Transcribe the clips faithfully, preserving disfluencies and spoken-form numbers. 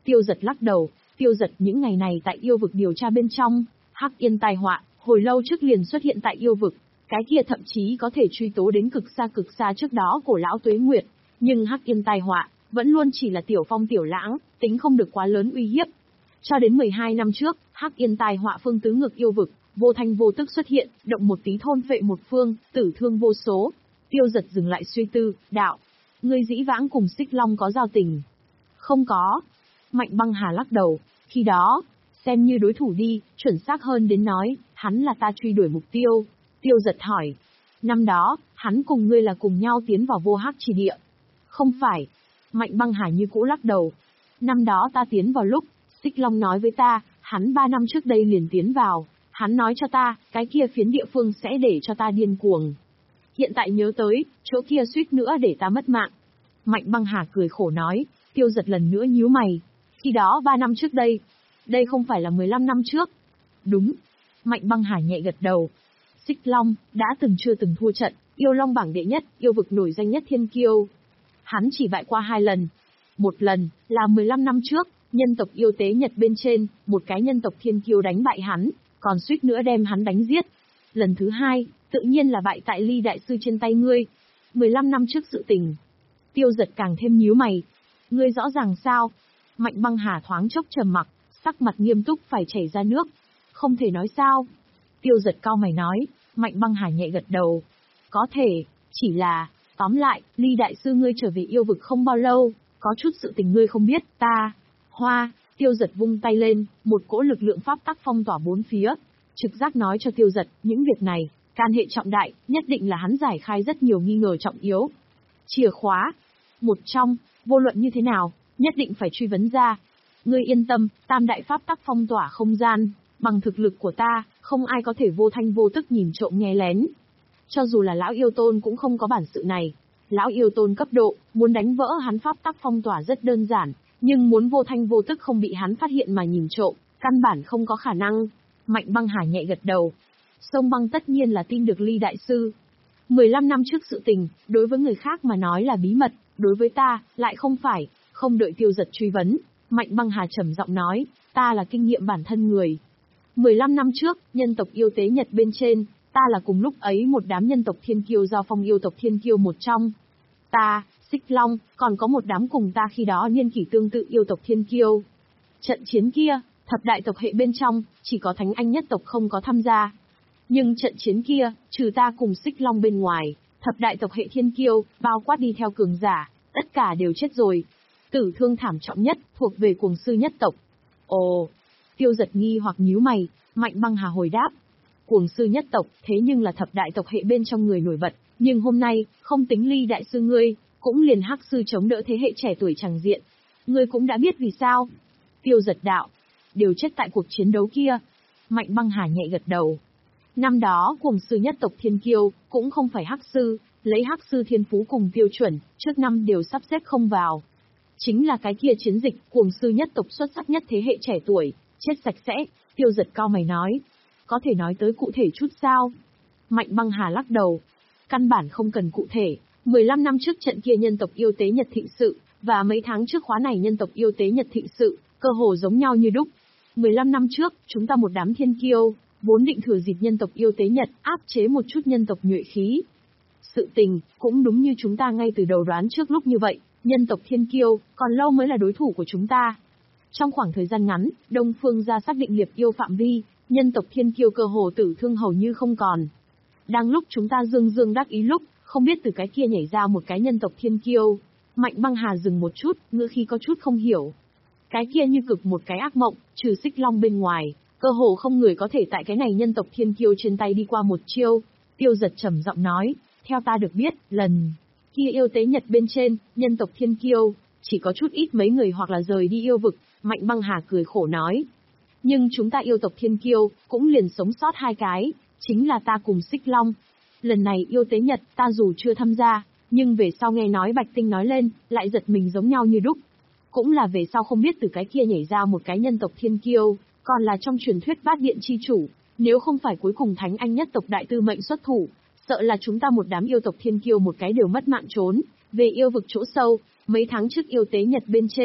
Tiêu Giật lắc đầu, Tiêu Giật những ngày này tại yêu vực điều tra bên trong, Hắc Yên tai họa, hồi lâu trước liền xuất hiện tại yêu vực, cái kia thậm chí có thể truy tố đến cực xa cực xa trước đó của lão Tuế Nguyệt, nhưng Hắc Yên tai họa vẫn luôn chỉ là tiểu phong tiểu lãng, tính không được quá lớn uy hiếp. Cho đến mười hai năm trước, Hắc Yên tai họa phương tứ ngược yêu vực, vô thanh vô tức xuất hiện, động một tí thôn phệ một phương, tử thương vô số. Tiêu Giật dừng lại suy tư, đạo: Ngươi dĩ vãng cùng Xích Long có giao tình? Không có. Mạnh Băng Hà lắc đầu, khi đó, xem như đối thủ đi, chuẩn xác hơn đến nói, hắn là ta truy đuổi mục tiêu. Tiêu Giật hỏi, năm đó, hắn cùng ngươi là cùng nhau tiến vào vô hắc chỉ địa? Không phải. Mạnh Băng Hà như cũ lắc đầu. Năm đó ta tiến vào lúc, Xích Long nói với ta, hắn ba năm trước đây liền tiến vào, hắn nói cho ta, cái kia phiến địa phương sẽ để cho ta điên cuồng. Hiện tại nhớ tới, chỗ kia suýt nữa để ta mất mạng. Mạnh Băng Hà cười khổ nói. Tiêu Giật lần nữa nhíu mày. Khi đó ba năm trước đây, đây không phải là mười lăm năm trước. Đúng. Mạnh Băng Hà nhẹ gật đầu. Xích Long, đã từng chưa từng thua trận, yêu long bảng đệ nhất, yêu vực nổi danh nhất thiên kiêu. Hắn chỉ bại qua hai lần. Một lần, là mười lăm năm trước, nhân tộc yêu tế Nhật bên trên, một cái nhân tộc thiên kiêu đánh bại hắn, còn suýt nữa đem hắn đánh giết. Lần thứ hai, tự nhiên là bại tại Ly Đại Sư trên tay ngươi. mười lăm năm trước sự tình. Tiêu Giật càng thêm nhíu mày. Ngươi rõ ràng sao? Mạnh Băng Hà thoáng chốc trầm mặc, sắc mặt nghiêm túc phải chảy ra nước. Không thể nói sao? Tiêu Giật cau mày nói. Mạnh Băng Hà nhẹ gật đầu. Có thể, chỉ là, tóm lại, Ly Đại Sư ngươi trở về yêu vực không bao lâu, có chút sự tình ngươi không biết, ta. Hoa, Tiêu Giật vung tay lên, một cỗ lực lượng pháp tắc phong tỏa bốn phía. Trực giác nói cho Tiêu Giật, những việc này, can hệ trọng đại, nhất định là hắn giải khai rất nhiều nghi ngờ trọng yếu. Chìa khóa. Một trong, vô luận như thế nào, nhất định phải truy vấn ra. Ngươi yên tâm, tam đại pháp tắc phong tỏa không gian, bằng thực lực của ta, không ai có thể vô thanh vô tức nhìn trộm nghe lén. Cho dù là lão yêu tôn cũng không có bản sự này. Lão yêu tôn cấp độ, muốn đánh vỡ hắn pháp tắc phong tỏa rất đơn giản, nhưng muốn vô thanh vô tức không bị hắn phát hiện mà nhìn trộm, căn bản không có khả năng. Mạnh Băng Hà nhẹ gật đầu. Sông Băng tất nhiên là tin được Ly Đại Sư. mười lăm năm trước sự tình, đối với người khác mà nói là bí mật, đối với ta, lại không phải. Không đợi Tiêu Giật truy vấn, Mạnh Băng Hà trầm giọng nói, ta là kinh nghiệm bản thân người. mười lăm năm trước, nhân tộc yêu tế Nhật bên trên, ta là cùng lúc ấy một đám nhân tộc thiên kiêu giao phong yêu tộc thiên kiêu một trong. Ta, Xích Long, còn có một đám cùng ta khi đó niên kỷ tương tự yêu tộc thiên kiêu. Trận chiến kia, thập đại tộc hệ bên trong, chỉ có Thánh Anh nhất tộc không có tham gia. Nhưng trận chiến kia, trừ ta cùng Xích Long bên ngoài, thập đại tộc hệ thiên kiêu, bao quát đi theo cường giả, tất cả đều chết rồi. Tử thương thảm trọng nhất, thuộc về Cuồng Sư nhất tộc. Ồ, Tiêu Giật nghi hoặc nhíu mày, Mạnh Băng Hà hồi đáp. Cuồng Sư nhất tộc, thế nhưng là thập đại tộc hệ bên trong người nổi bật, nhưng hôm nay, không tính Ly Đại Sư ngươi, cũng liền Hắc Sư chống đỡ thế hệ trẻ tuổi chẳng diện. Ngươi cũng đã biết vì sao. Tiêu Giật đạo, đều chết tại cuộc chiến đấu kia. Mạnh Băng Hà nhẹ gật đầu. Năm đó, Cuồng Sư nhất tộc thiên kiêu, cũng không phải Hắc Sư, lấy Hắc Sư thiên phú cùng tiêu chuẩn, trước năm đều sắp xếp không vào. Chính là cái kia chiến dịch, Cuồng Sư nhất tộc xuất sắc nhất thế hệ trẻ tuổi, chết sạch sẽ. Tiêu Giật cao mày nói, có thể nói tới cụ thể chút sao? Mạnh Băng Hà lắc đầu, căn bản không cần cụ thể. mười lăm năm trước trận kia nhân tộc yêu tế Nhật thịnh sự, và mấy tháng trước khóa này nhân tộc yêu tế Nhật thịnh sự, cơ hồ giống nhau như đúc. mười lăm năm trước, chúng ta một đám thiên kiêu, vốn định thừa dịp nhân tộc yêu tế Nhật áp chế một chút nhân tộc nhuệ khí. Sự tình, cũng đúng như chúng ta ngay từ đầu đoán trước lúc như vậy, nhân tộc thiên kiêu, còn lâu mới là đối thủ của chúng ta. Trong khoảng thời gian ngắn, Đông Phương gia xác định liệp yêu phạm vi, nhân tộc thiên kiêu cơ hồ tử thương hầu như không còn. Đang lúc chúng ta dương dương đắc ý lúc, không biết từ cái kia nhảy ra một cái nhân tộc thiên kiêu. Mạnh Băng Hà dừng một chút, ngữ khí có chút không hiểu. Cái kia như cực một cái ác mộng, trừ Xích Long bên ngoài, cơ hồ không người có thể tại cái này nhân tộc thiên kiêu trên tay đi qua một chiêu. Tiêu Giật trầm giọng nói, theo ta được biết, lần kia yêu tế Nhật bên trên, nhân tộc thiên kiêu, chỉ có chút ít mấy người hoặc là rời đi yêu vực. Mạnh Băng Hà cười khổ nói. Nhưng chúng ta yêu tộc thiên kiêu, cũng liền sống sót hai cái, chính là ta cùng Xích Long. Lần này yêu tế Nhật, ta dù chưa tham gia, nhưng về sau nghe nói Bạch Tinh nói lên, lại giật mình giống nhau như đúc. Cũng là về sau không biết từ cái kia nhảy ra một cái nhân tộc thiên kiêu, còn là trong truyền thuyết bát điện chi chủ, nếu không phải cuối cùng Thánh Anh nhất tộc đại tư mệnh xuất thủ, sợ là chúng ta một đám yêu tộc thiên kiêu một cái đều mất mạng trốn, về yêu vực chỗ sâu. Mấy tháng trước yêu tế Nhật bên trên,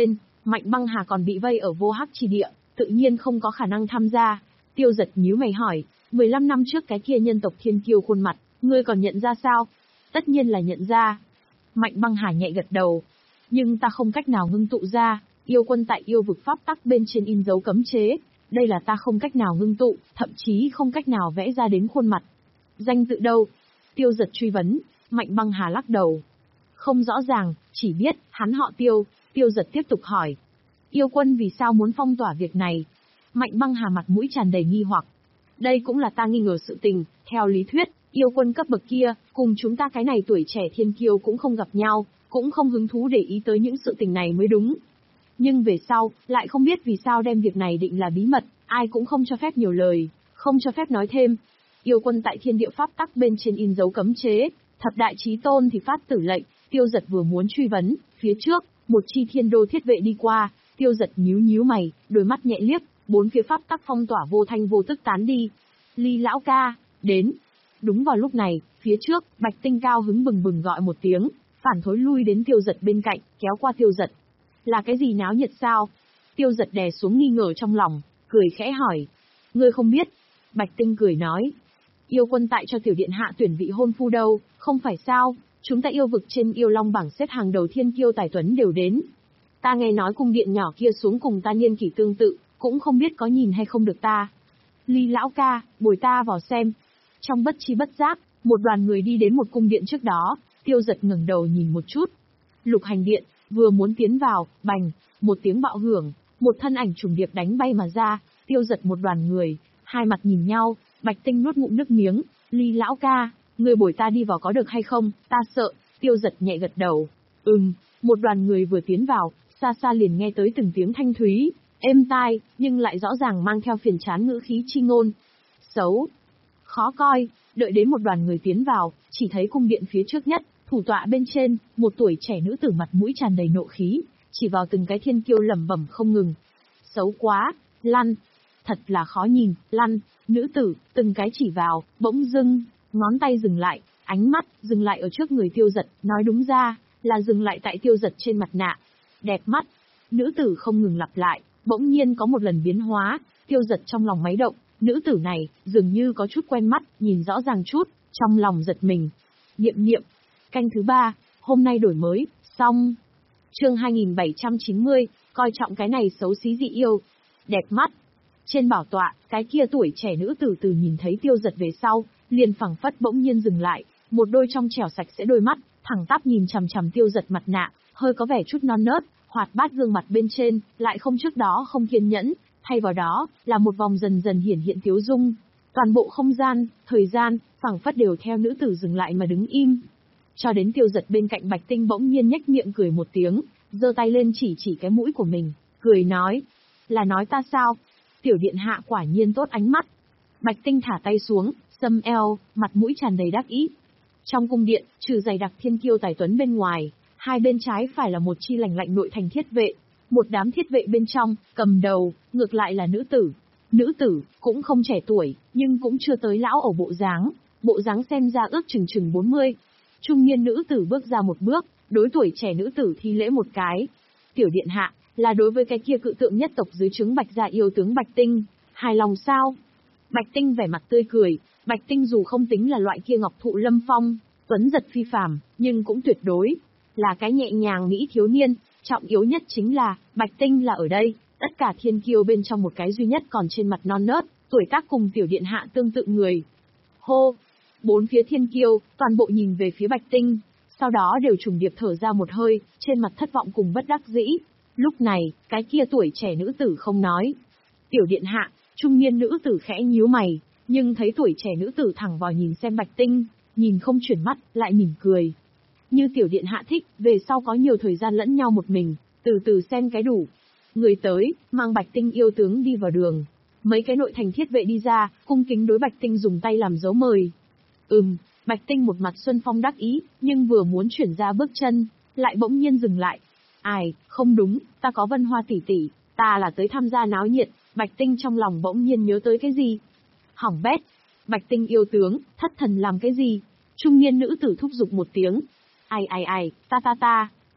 Mạnh Băng Hà còn bị vây ở vô hắc chi địa, tự nhiên không có khả năng tham gia. Tiêu Giật nhíu mày hỏi, mười lăm năm trước cái kia nhân tộc thiên kiêu khuôn mặt, ngươi còn nhận ra sao? Tất nhiên là nhận ra. Mạnh Băng Hà nhẹ gật đầu. Nhưng ta không cách nào ngưng tụ ra, yêu quân tại yêu vực pháp tắc bên trên in dấu cấm chế. Đây là ta không cách nào ngưng tụ, thậm chí không cách nào vẽ ra đến khuôn mặt. Danh tự đâu? Tiêu Giật truy vấn. Mạnh Băng Hà lắc đầu. Không rõ ràng, chỉ biết, hắn họ Tiêu. Tiêu Giật tiếp tục hỏi. Yêu quân vì sao muốn phong tỏa việc này? Mạnh Băng Hà mặt mũi tràn đầy nghi hoặc. Đây cũng là ta nghi ngờ sự tình, theo lý thuyết, yêu quân cấp bậc kia, cùng chúng ta cái này tuổi trẻ thiên kiêu cũng không gặp nhau, cũng không hứng thú để ý tới những sự tình này mới đúng. Nhưng về sau, lại không biết vì sao đem việc này định là bí mật, ai cũng không cho phép nhiều lời, không cho phép nói thêm. Yêu quân tại thiên địa pháp tắc bên trên in dấu cấm chế, thập đại chí tôn thì phát tử lệnh. Tiêu Giật vừa muốn truy vấn, phía trước, một chi thiên đô thiết vệ đi qua. Tiêu Giật nhíu nhíu mày, đôi mắt nhẹ liếc, bốn phía pháp tắc phong tỏa vô thanh vô tức tán đi. Ly lão ca, đến. Đúng vào lúc này, phía trước, Bạch Tinh cao hứng bừng bừng gọi một tiếng, phản thối lui đến Tiêu Giật bên cạnh, kéo qua Tiêu Giật. Là cái gì náo nhiệt sao? Tiêu Giật đè xuống nghi ngờ trong lòng, cười khẽ hỏi. Ngươi không biết. Bạch Tinh cười nói. Yêu quân tại cho tiểu điện hạ tuyển vị hôn phu đâu, không phải sao? Chúng ta yêu vực trên yêu long bảng xếp hàng đầu thiên kiêu tài tuấn đều đến. Ta nghe nói cung điện nhỏ kia xuống cùng ta niên kỷ tương tự, cũng không biết có nhìn hay không được ta. Ly lão ca, bồi ta vào xem. Trong bất chi bất giác, một đoàn người đi đến một cung điện trước đó. Tiêu Giật ngẩng đầu nhìn một chút. Lục hành điện, vừa muốn tiến vào, bành, một tiếng bạo hưởng, một thân ảnh trùng điệp đánh bay mà ra. Tiêu Giật một đoàn người, hai mặt nhìn nhau. Bạch Tinh nuốt ngụm nước miếng. Ly lão ca, người bồi ta đi vào có được hay không, ta sợ. Tiêu Giật nhẹ gật đầu. Ừm, một đoàn người vừa tiến vào, xa xa liền nghe tới từng tiếng thanh thúy, êm tai, nhưng lại rõ ràng mang theo phiền chán ngữ khí chi ngôn. Xấu, khó coi. Đợi đến một đoàn người tiến vào, chỉ thấy cung điện phía trước nhất, thủ tọa bên trên, một tuổi trẻ nữ tử mặt mũi tràn đầy nộ khí, chỉ vào từng cái thiên kiêu lẩm bẩm không ngừng. Xấu quá, lăn. Thật là khó nhìn, lăn. Nữ tử, từng cái chỉ vào, bỗng dưng, ngón tay dừng lại, ánh mắt, dừng lại ở trước người Tiêu Giật, nói đúng ra, là dừng lại tại Tiêu Giật trên mặt nạ. Đẹp mắt. Nữ tử không ngừng lặp lại, bỗng nhiên có một lần biến hóa, Tiêu Giật trong lòng máy động, nữ tử này, dường như có chút quen mắt, nhìn rõ ràng chút, trong lòng giật mình. Niệm niệm. Canh thứ ba, hôm nay đổi mới, xong. Chương hai nghìn bảy trăm chín mươi, coi trọng cái này xấu xí dị yêu. Đẹp mắt. Trên bảo tọa, cái kia tuổi trẻ nữ tử từ nhìn thấy Tiêu Giật về sau, liền phẳng phất bỗng nhiên dừng lại, một đôi trong trẻo sạch sẽ đôi mắt, thẳng tắp nhìn chằm chằm Tiêu Giật mặt nạ, hơi có vẻ chút non nớt, hoạt bát gương mặt bên trên, lại không trước đó không kiên nhẫn, thay vào đó, là một vòng dần dần hiển hiện tiếu dung. Toàn bộ không gian, thời gian, phẳng phất đều theo nữ tử dừng lại mà đứng im. Cho đến Tiêu Giật bên cạnh Bạch Tinh bỗng nhiên nhếch miệng cười một tiếng, giơ tay lên chỉ chỉ cái mũi của mình, cười nói. Là nói ta sao? Tiểu điện hạ quả nhiên tốt ánh mắt. Bạch Tinh thả tay xuống, xâm eo, mặt mũi tràn đầy đắc ý. Trong cung điện, trừ dày đặc thiên kiêu tài tuấn bên ngoài, hai bên trái phải là một chi lành lạnh nội thành thiết vệ. Một đám thiết vệ bên trong, cầm đầu, ngược lại là nữ tử. Nữ tử, cũng không trẻ tuổi, nhưng cũng chưa tới lão ẩu bộ dáng. Bộ dáng xem ra ước chừng chừng bốn mươi. Trung niên nữ tử bước ra một bước, đối tuổi trẻ nữ tử thi lễ một cái. Tiểu điện hạ, là đối với cái kia cự tượng nhất tộc dưới trướng Bạch gia yêu tướng Bạch Tinh, hài lòng sao? Bạch Tinh vẻ mặt tươi cười, Bạch Tinh dù không tính là loại kia ngọc thụ lâm phong, tuấn giật phi phàm, nhưng cũng tuyệt đối là cái nhẹ nhàng mỹ thiếu niên, trọng yếu nhất chính là, Bạch Tinh là ở đây, tất cả thiên kiêu bên trong một cái duy nhất còn trên mặt non nớt, tuổi tác cùng tiểu điện hạ tương tự người. Hô! Bốn phía thiên kiêu, toàn bộ nhìn về phía Bạch Tinh, sau đó đều trùng điệp thở ra một hơi, trên mặt thất vọng cùng bất đắc dĩ. Lúc này, cái kia tuổi trẻ nữ tử không nói. Tiểu điện hạ, trung niên nữ tử khẽ nhíu mày, nhưng thấy tuổi trẻ nữ tử thẳng vào nhìn xem Bạch Tinh, nhìn không chuyển mắt, lại mỉm cười. Như tiểu điện hạ thích, về sau có nhiều thời gian lẫn nhau một mình, từ từ xem cái đủ. Người tới, mang Bạch Tinh yêu tướng đi vào đường. Mấy cái nội thành thiết vệ đi ra, cung kính đối Bạch Tinh dùng tay làm dấu mời. Ừm, Bạch Tinh một mặt xuân phong đắc ý, nhưng vừa muốn chuyển ra bước chân, lại bỗng nhiên dừng lại. Ai, không đúng, ta có Vân Hoa tỷ tỷ, ta là tới tham gia náo nhiệt. Bạch Tinh trong lòng bỗng nhiên nhớ tới cái gì? Hỏng bét, Bạch Tinh yêu tướng, thất thần làm cái gì? Trung niên nữ tử thúc giục một tiếng. Ai ai ai, ta ta ta.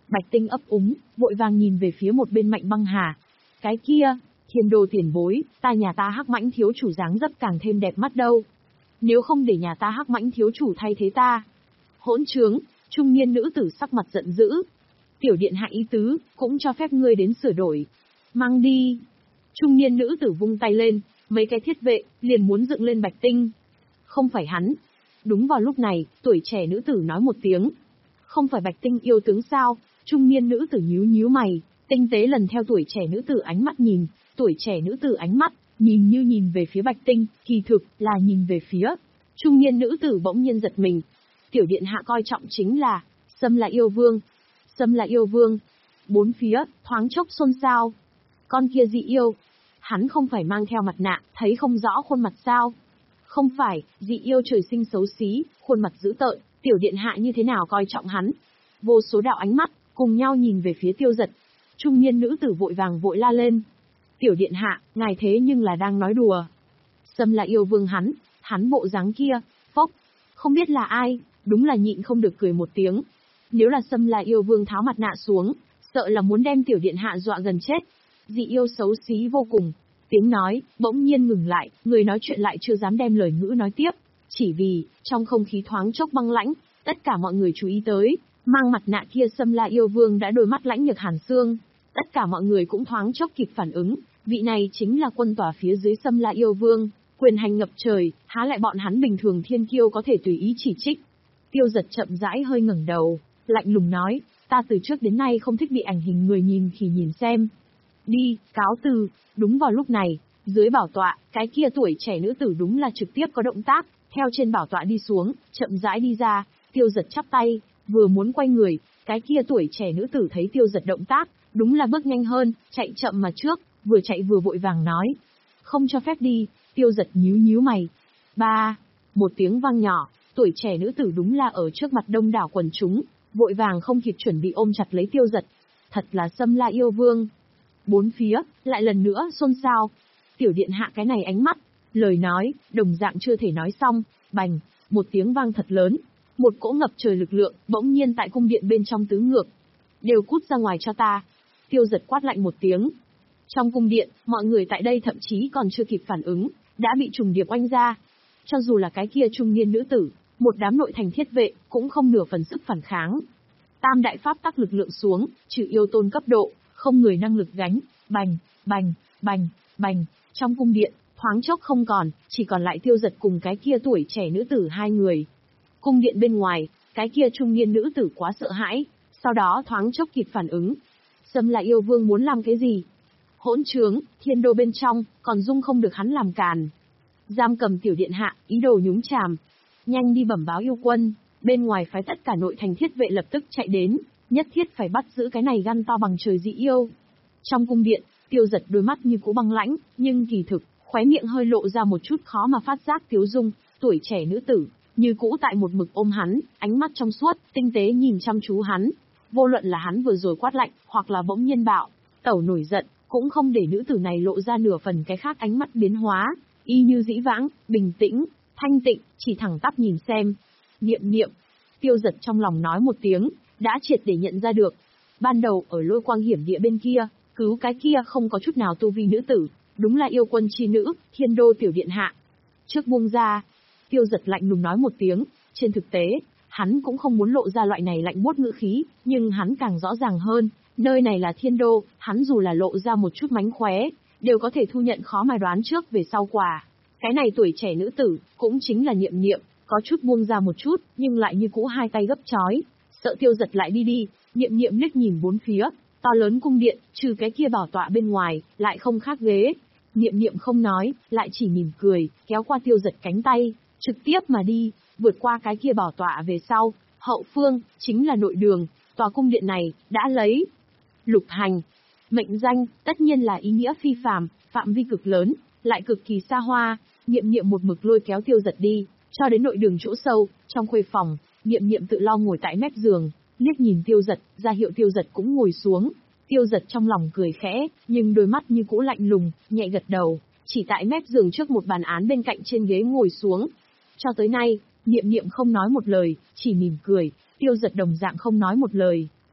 Bạch Tinh ấp úng, vội vàng nhìn về phía một bên Mạnh Băng Hà. Cái kia, Thiên Đô tiền bối, ta nhà ta Hắc Mãnh thiếu chủ dáng dấp càng thêm đẹp mắt đâu. Nếu không để nhà ta Hắc Mãnh thiếu chủ thay thế ta. Hỗn trướng, trung niên nữ tử sắc mặt giận dữ. Tiểu điện hạ ý tứ, cũng cho phép ngươi đến sửa đổi. Mang đi. Trung niên nữ tử vung tay lên, mấy cái thiết vệ, liền muốn dựng lên Bạch Tinh. Không phải hắn. Đúng vào lúc này, tuổi trẻ nữ tử nói một tiếng. Không phải Bạch Tinh yêu tướng sao? Trung niên nữ tử nhíu nhíu mày, tinh tế lần theo tuổi trẻ nữ tử ánh mắt nhìn, tuổi trẻ nữ tử ánh mắt, nhìn như nhìn về phía Bạch Tinh, kỳ thực, là nhìn về phía. Trung niên nữ tử bỗng nhiên giật mình. Tiểu điện hạ coi trọng chính là, Sâm là yêu vương. Sâm là yêu vương. Bốn phía, thoáng chốc xôn xao. Con kia dị yêu. Hắn không phải mang theo mặt nạ, thấy không rõ khuôn mặt sao? Không phải, dị yêu trời sinh xấu xí, khuôn mặt dữ tợn, tiểu điện hạ như thế nào coi trọng hắn? Vô số đạo ánh mắt, cùng nhau nhìn về phía Tiêu Giật. Trung niên nữ tử vội vàng vội la lên. Tiểu điện hạ, ngài thế nhưng là đang nói đùa. Sâm là yêu vương hắn, hắn bộ dáng kia, phốc. Không biết là ai, đúng là nhịn không được cười một tiếng. Nếu là Sâm là yêu vương tháo mặt nạ xuống, sợ là muốn đem tiểu điện hạ dọa gần chết. Dị yêu xấu xí vô cùng. Tiếng nói, bỗng nhiên ngừng lại, người nói chuyện lại chưa dám đem lời ngữ nói tiếp. Chỉ vì, trong không khí thoáng chốc băng lãnh, tất cả mọi người chú ý tới, mang mặt nạ kia Sâm La yêu vương đã đôi mắt lãnh nhược hàn xương. Tất cả mọi người cũng thoáng chốc kịp phản ứng, vị này chính là quân tòa phía dưới Sâm La yêu vương, quyền hành ngập trời, há lại bọn hắn bình thường thiên kiêu có thể tùy ý chỉ trích. Tiêu Giật chậm rãi hơi ngẩng đầu, lạnh lùng nói, ta từ trước đến nay không thích bị ảnh hình người nhìn khi nhìn xem. Đi, cáo từ. Đúng vào lúc này, dưới bảo tọa, cái kia tuổi trẻ nữ tử đúng là trực tiếp có động tác, theo trên bảo tọa đi xuống, chậm rãi đi ra. Tiêu Giật chắp tay, vừa muốn quay người, cái kia tuổi trẻ nữ tử thấy Tiêu Giật động tác, đúng là bước nhanh hơn, chạy chậm mà trước, vừa chạy vừa vội vàng nói. Không cho phép đi. Tiêu Giật nhíu nhíu mày. Ba, một tiếng vang nhỏ, tuổi trẻ nữ tử đúng là ở trước mặt đông đảo quần chúng, vội vàng không kịp chuẩn bị ôm chặt lấy Tiêu Giật. Thật là Sâm La yêu vương. Bốn phía, lại lần nữa xôn xao. Tiểu điện hạ cái này ánh mắt, lời nói, đồng dạng chưa thể nói xong, bành, một tiếng vang thật lớn. Một cỗ ngập trời lực lượng, bỗng nhiên tại cung điện bên trong tứ ngược. Đều cút ra ngoài cho ta. Tiêu Giật quát lạnh một tiếng. Trong cung điện, mọi người tại đây thậm chí còn chưa kịp phản ứng, đã bị trùng điệp oanh ra. Cho dù là cái kia trung niên nữ tử, một đám nội thành thiết vệ, cũng không nửa phần sức phản kháng. Tam đại pháp tắc lực lượng xuống, trừ yêu tôn cấp độ, không người năng lực gánh, bành, bành, bành, bành, trong cung điện, thoáng chốc không còn, chỉ còn lại Tiêu Giật cùng cái kia tuổi trẻ nữ tử hai người. Cung điện bên ngoài, cái kia trung niên nữ tử quá sợ hãi, sau đó thoáng chốc kịp phản ứng. Sâm là yêu vương muốn làm cái gì? Hỗn trướng, thiên đô bên trong, còn dung không được hắn làm càn. Giam cầm tiểu điện hạ, ý đồ nhúng chàm. Nhanh đi bẩm báo yêu quân, bên ngoài phái tất cả nội thành thiết vệ lập tức chạy đến, nhất thiết phải bắt giữ cái này gan to bằng trời dị yêu. Trong cung điện, Tiêu Giật đôi mắt như cũ băng lãnh, nhưng kỳ thực, khóe miệng hơi lộ ra một chút khó mà phát giác tiếu dung, tuổi trẻ nữ tử, như cũ tại một mực ôm hắn, ánh mắt trong suốt, tinh tế nhìn chăm chú hắn. Vô luận là hắn vừa rồi quát lạnh, hoặc là bỗng nhiên bạo, tẩu nổi giận, cũng không để nữ tử này lộ ra nửa phần cái khác ánh mắt biến hóa, y như dĩ vãng, bình tĩnh, thanh tịnh, chỉ thẳng tắp nhìn xem. Niệm niệm, Tiêu Giật trong lòng nói một tiếng, đã triệt để nhận ra được. Ban đầu ở lôi quang hiểm địa bên kia, cứu cái kia không có chút nào tu vi nữ tử, đúng là yêu quân chi nữ, thiên đô tiểu điện hạ. Trước buông ra, Tiêu Giật lạnh lùng nói một tiếng, trên thực tế, hắn cũng không muốn lộ ra loại này lạnh buốt ngữ khí, nhưng hắn càng rõ ràng hơn, nơi này là thiên đô, hắn dù là lộ ra một chút mánh khóe, đều có thể thu nhận khó mà đoán trước về sau quả. Cái này tuổi trẻ nữ tử, cũng chính là Niệm Niệm, có chút buông ra một chút, nhưng lại như cũ hai tay gấp chói, sợ Tiêu Giật lại đi đi. Niệm Niệm liếc nhìn bốn phía, to lớn cung điện, trừ cái kia bảo tọa bên ngoài, lại không khác ghế. Niệm Niệm không nói, lại chỉ mỉm cười, kéo qua Tiêu Giật cánh tay, trực tiếp mà đi, vượt qua cái kia bảo tọa về sau, hậu phương, chính là nội đường, tòa cung điện này, đã lấy. Lục hành, mệnh danh, tất nhiên là ý nghĩa phi phàm, phạm vi cực lớn, lại cực kỳ xa hoa. Niệm Niệm một mực lôi kéo Tiêu Giật đi, cho đến nội đường chỗ sâu, trong khuê phòng, Niệm Niệm tự lo ngồi tại mép giường, liếc nhìn Tiêu Giật, ra hiệu Tiêu Giật cũng ngồi xuống. Tiêu Giật trong lòng cười khẽ, nhưng đôi mắt như cũ lạnh lùng, nhẹ gật đầu, chỉ tại mép giường trước một bàn án bên cạnh trên ghế ngồi xuống. Cho tới nay, Niệm Niệm không nói một lời, chỉ mỉm cười, Tiêu Giật đồng dạng không nói một lời.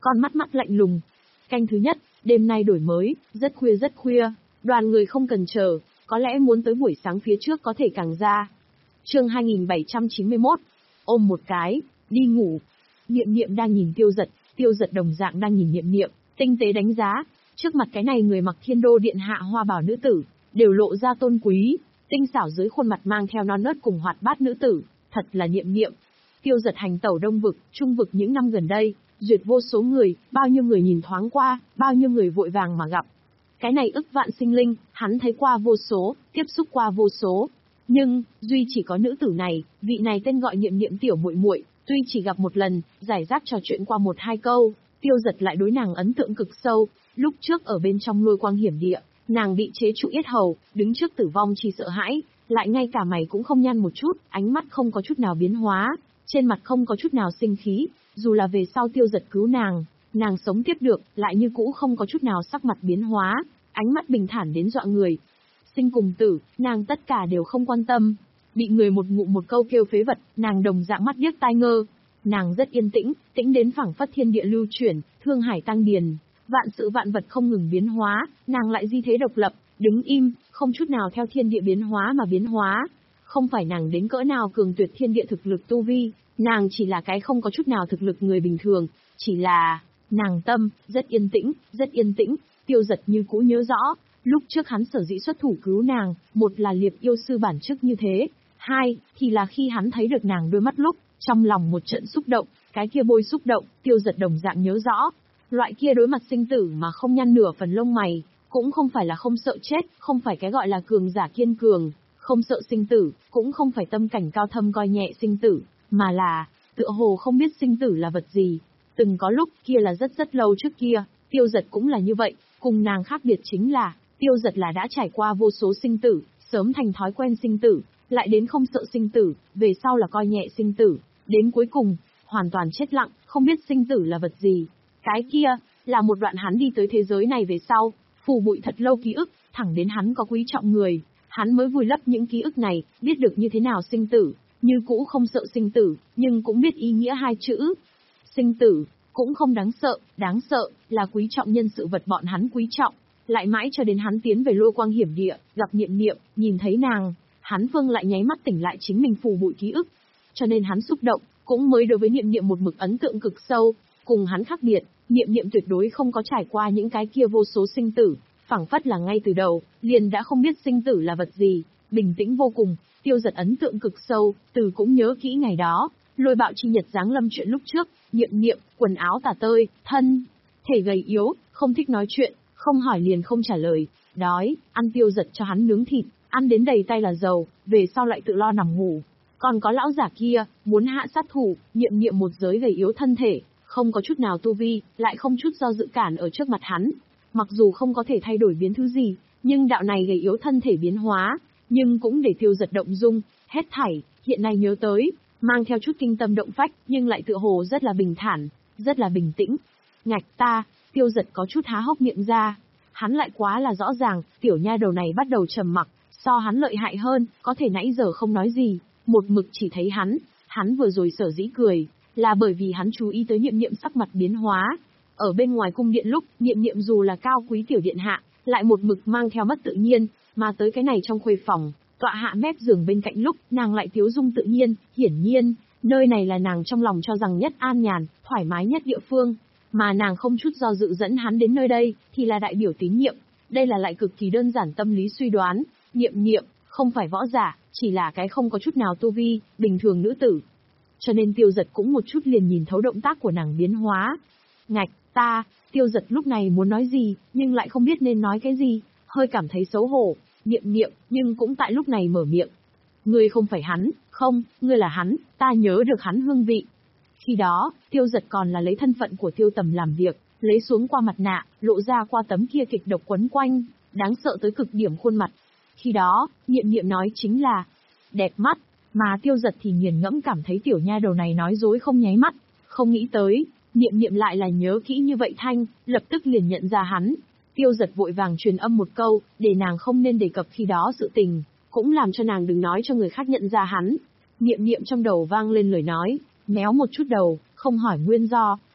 con mắt mắt lạnh lùng. Canh thứ nhất, đêm nay đổi mới, rất khuya rất khuya, đoàn người không cần chờ, có lẽ muốn tới buổi sáng phía trước có thể càng ra. Chương hai nghìn bảy trăm chín mươi mốt, ôm một cái, đi ngủ. Niệm Niệm đang nhìn Tiêu Dật, Tiêu Dật đồng dạng đang nhìn Niệm Niệm, tinh tế đánh giá, trước mặt cái này người mặc Thiên Đô điện hạ hoa bào nữ tử, đều lộ ra tôn quý, tinh xảo dưới khuôn mặt mang theo non nớt cùng hoạt bát nữ tử, thật là Niệm Niệm. Tiêu Dật hành tẩu Đông vực, Trung vực những năm gần đây, duyệt vô số người, bao nhiêu người nhìn thoáng qua, bao nhiêu người vội vàng mà gặp. Cái này ức vạn sinh linh, hắn thấy qua vô số, tiếp xúc qua vô số. Nhưng, duy chỉ có nữ tử này, vị này tên gọi Niệm Niệm tiểu muội muội, tuy chỉ gặp một lần, giải rác trò chuyện qua một hai câu, Tiêu Dật lại đối nàng ấn tượng cực sâu. Lúc trước ở bên trong lôi quang hiểm địa, nàng bị chế trụ yết hầu, đứng trước tử vong chi sợ hãi, lại ngay cả mày cũng không nhăn một chút, ánh mắt không có chút nào biến hóa, trên mặt không có chút nào sinh khí, dù là về sau Tiêu Dật cứu nàng, nàng sống tiếp được, lại như cũ không có chút nào sắc mặt biến hóa, ánh mắt bình thản đến dọa người. Sinh cùng tử, nàng tất cả đều không quan tâm, bị người một ngụm một câu kêu phế vật, nàng đồng dạng mắt điếc tai ngơ. Nàng rất yên tĩnh, tĩnh đến phảng phất thiên địa lưu chuyển, thương hải tăng điền, vạn sự vạn vật không ngừng biến hóa, nàng lại di thế độc lập, đứng im, không chút nào theo thiên địa biến hóa mà biến hóa. Không phải nàng đến cỡ nào cường tuyệt thiên địa thực lực tu vi, nàng chỉ là cái không có chút nào thực lực người bình thường, chỉ là, nàng tâm, rất yên tĩnh, rất yên tĩnh. Tiêu Dật như cũ nhớ rõ, lúc trước hắn sở dĩ xuất thủ cứu nàng, một là liệp yêu sư bản chức như thế, hai, thì là khi hắn thấy được nàng đôi mắt lúc, trong lòng một trận xúc động, cái kia bôi xúc động, Tiêu Dật đồng dạng nhớ rõ. Loại kia đối mặt sinh tử mà không nhăn nửa phần lông mày, cũng không phải là không sợ chết, không phải cái gọi là cường giả kiên cường, không sợ sinh tử, cũng không phải tâm cảnh cao thâm coi nhẹ sinh tử, mà là, tựa hồ không biết sinh tử là vật gì. Từng có lúc kia là rất rất lâu trước kia, Tiêu Dật cũng là như vậy, cùng nàng khác biệt chính là, Tiêu Dật là đã trải qua vô số sinh tử, sớm thành thói quen sinh tử, lại đến không sợ sinh tử, về sau là coi nhẹ sinh tử, đến cuối cùng, hoàn toàn chết lặng, không biết sinh tử là vật gì. Cái kia, là một đoạn hắn đi tới thế giới này về sau, phủ bụi thật lâu ký ức, thẳng đến hắn có quý trọng người, hắn mới vùi lấp những ký ức này, biết được như thế nào sinh tử, như cũ không sợ sinh tử, nhưng cũng biết ý nghĩa hai chữ. Sinh tử, cũng không đáng sợ, đáng sợ, là quý trọng nhân sự vật bọn hắn quý trọng, lại mãi cho đến hắn tiến về lôi quang hiểm địa, gặp Niệm Niệm, nhìn thấy nàng, hắn phương lại nháy mắt tỉnh lại chính mình phủ bụi ký ức. Cho nên hắn xúc động, cũng mới đối với Niệm Niệm một mực ấn tượng cực sâu, cùng hắn khác biệt, Niệm Niệm tuyệt đối không có trải qua những cái kia vô số sinh tử, phảng phất là ngay từ đầu, liền đã không biết sinh tử là vật gì, bình tĩnh vô cùng. Tiêu Dật ấn tượng cực sâu, từ cũng nhớ kỹ ngày đó, lôi bạo chi nhật giáng lâm chuyện lúc trước, Niệm Niệm, quần áo tả tơi, thân, thể gầy yếu, không thích nói chuyện, không hỏi liền không trả lời, đói, ăn Tiêu Dật cho hắn nướng thịt, ăn đến đầy tay là dầu, về sau lại tự lo nằm ngủ. Còn có lão giả kia, muốn hạ sát thủ, Niệm Niệm một giới gầy yếu thân thể, không có chút nào tu vi, lại không chút do dự cản ở trước mặt hắn. Mặc dù không có thể thay đổi biến thứ gì, nhưng đạo này gầy yếu thân thể biến hóa, nhưng cũng để Tiêu Dật động dung, hết thảy, hiện nay nhớ tới, mang theo chút kinh tâm động phách, nhưng lại tựa hồ rất là bình thản, rất là bình tĩnh. Ngạch ta, Tiêu Dật có chút há hốc miệng ra, hắn lại quá là rõ ràng, tiểu nha đầu này bắt đầu trầm mặc, so hắn lợi hại hơn, có thể nãy giờ không nói gì, một mực chỉ thấy hắn, hắn vừa rồi sở dĩ cười, là bởi vì hắn chú ý tới Niệm Niệm sắc mặt biến hóa. Ở bên ngoài cung điện lúc, Niệm Niệm dù là cao quý tiểu điện hạ, lại một mực mang theo mất tự nhiên, mà tới cái này trong khuê phòng, tọa hạ mép giường bên cạnh lúc, nàng lại thiếu dung tự nhiên, hiển nhiên, nơi này là nàng trong lòng cho rằng nhất an nhàn, thoải mái nhất địa phương, mà nàng không chút do dự dẫn hắn đến nơi đây, thì là đại biểu tín nhiệm. Đây là lại cực kỳ đơn giản tâm lý suy đoán, Niệm Niệm, không phải võ giả, chỉ là cái không có chút nào tu vi, bình thường nữ tử. Cho nên Tiêu Dật cũng một chút liền nhìn thấu động tác của nàng biến hóa. Ngạch, ta, Tiêu Dật lúc này muốn nói gì, nhưng lại không biết nên nói cái gì, hơi cảm thấy xấu hổ, Niệm Niệm, nhưng cũng tại lúc này mở miệng. Ngươi không phải hắn, không, ngươi là hắn, ta nhớ được hắn hương vị. Khi đó, Tiêu Dật còn là lấy thân phận của Tiêu Tầm làm việc, lấy xuống qua mặt nạ, lộ ra qua tấm kia kịch độc quấn quanh, đáng sợ tới cực điểm khuôn mặt. Khi đó, Niệm Niệm nói chính là đẹp mắt, mà Tiêu Dật thì nghiền ngẫm cảm thấy tiểu nha đầu này nói dối không nháy mắt, không nghĩ tới, Niệm Niệm lại là nhớ kỹ như vậy thanh, lập tức liền nhận ra hắn. Tiêu Dật vội vàng truyền âm một câu, để nàng không nên đề cập khi đó sự tình, cũng làm cho nàng đừng nói cho người khác nhận ra hắn. Niệm Niệm trong đầu vang lên lời nói, méo một chút đầu, không hỏi nguyên do,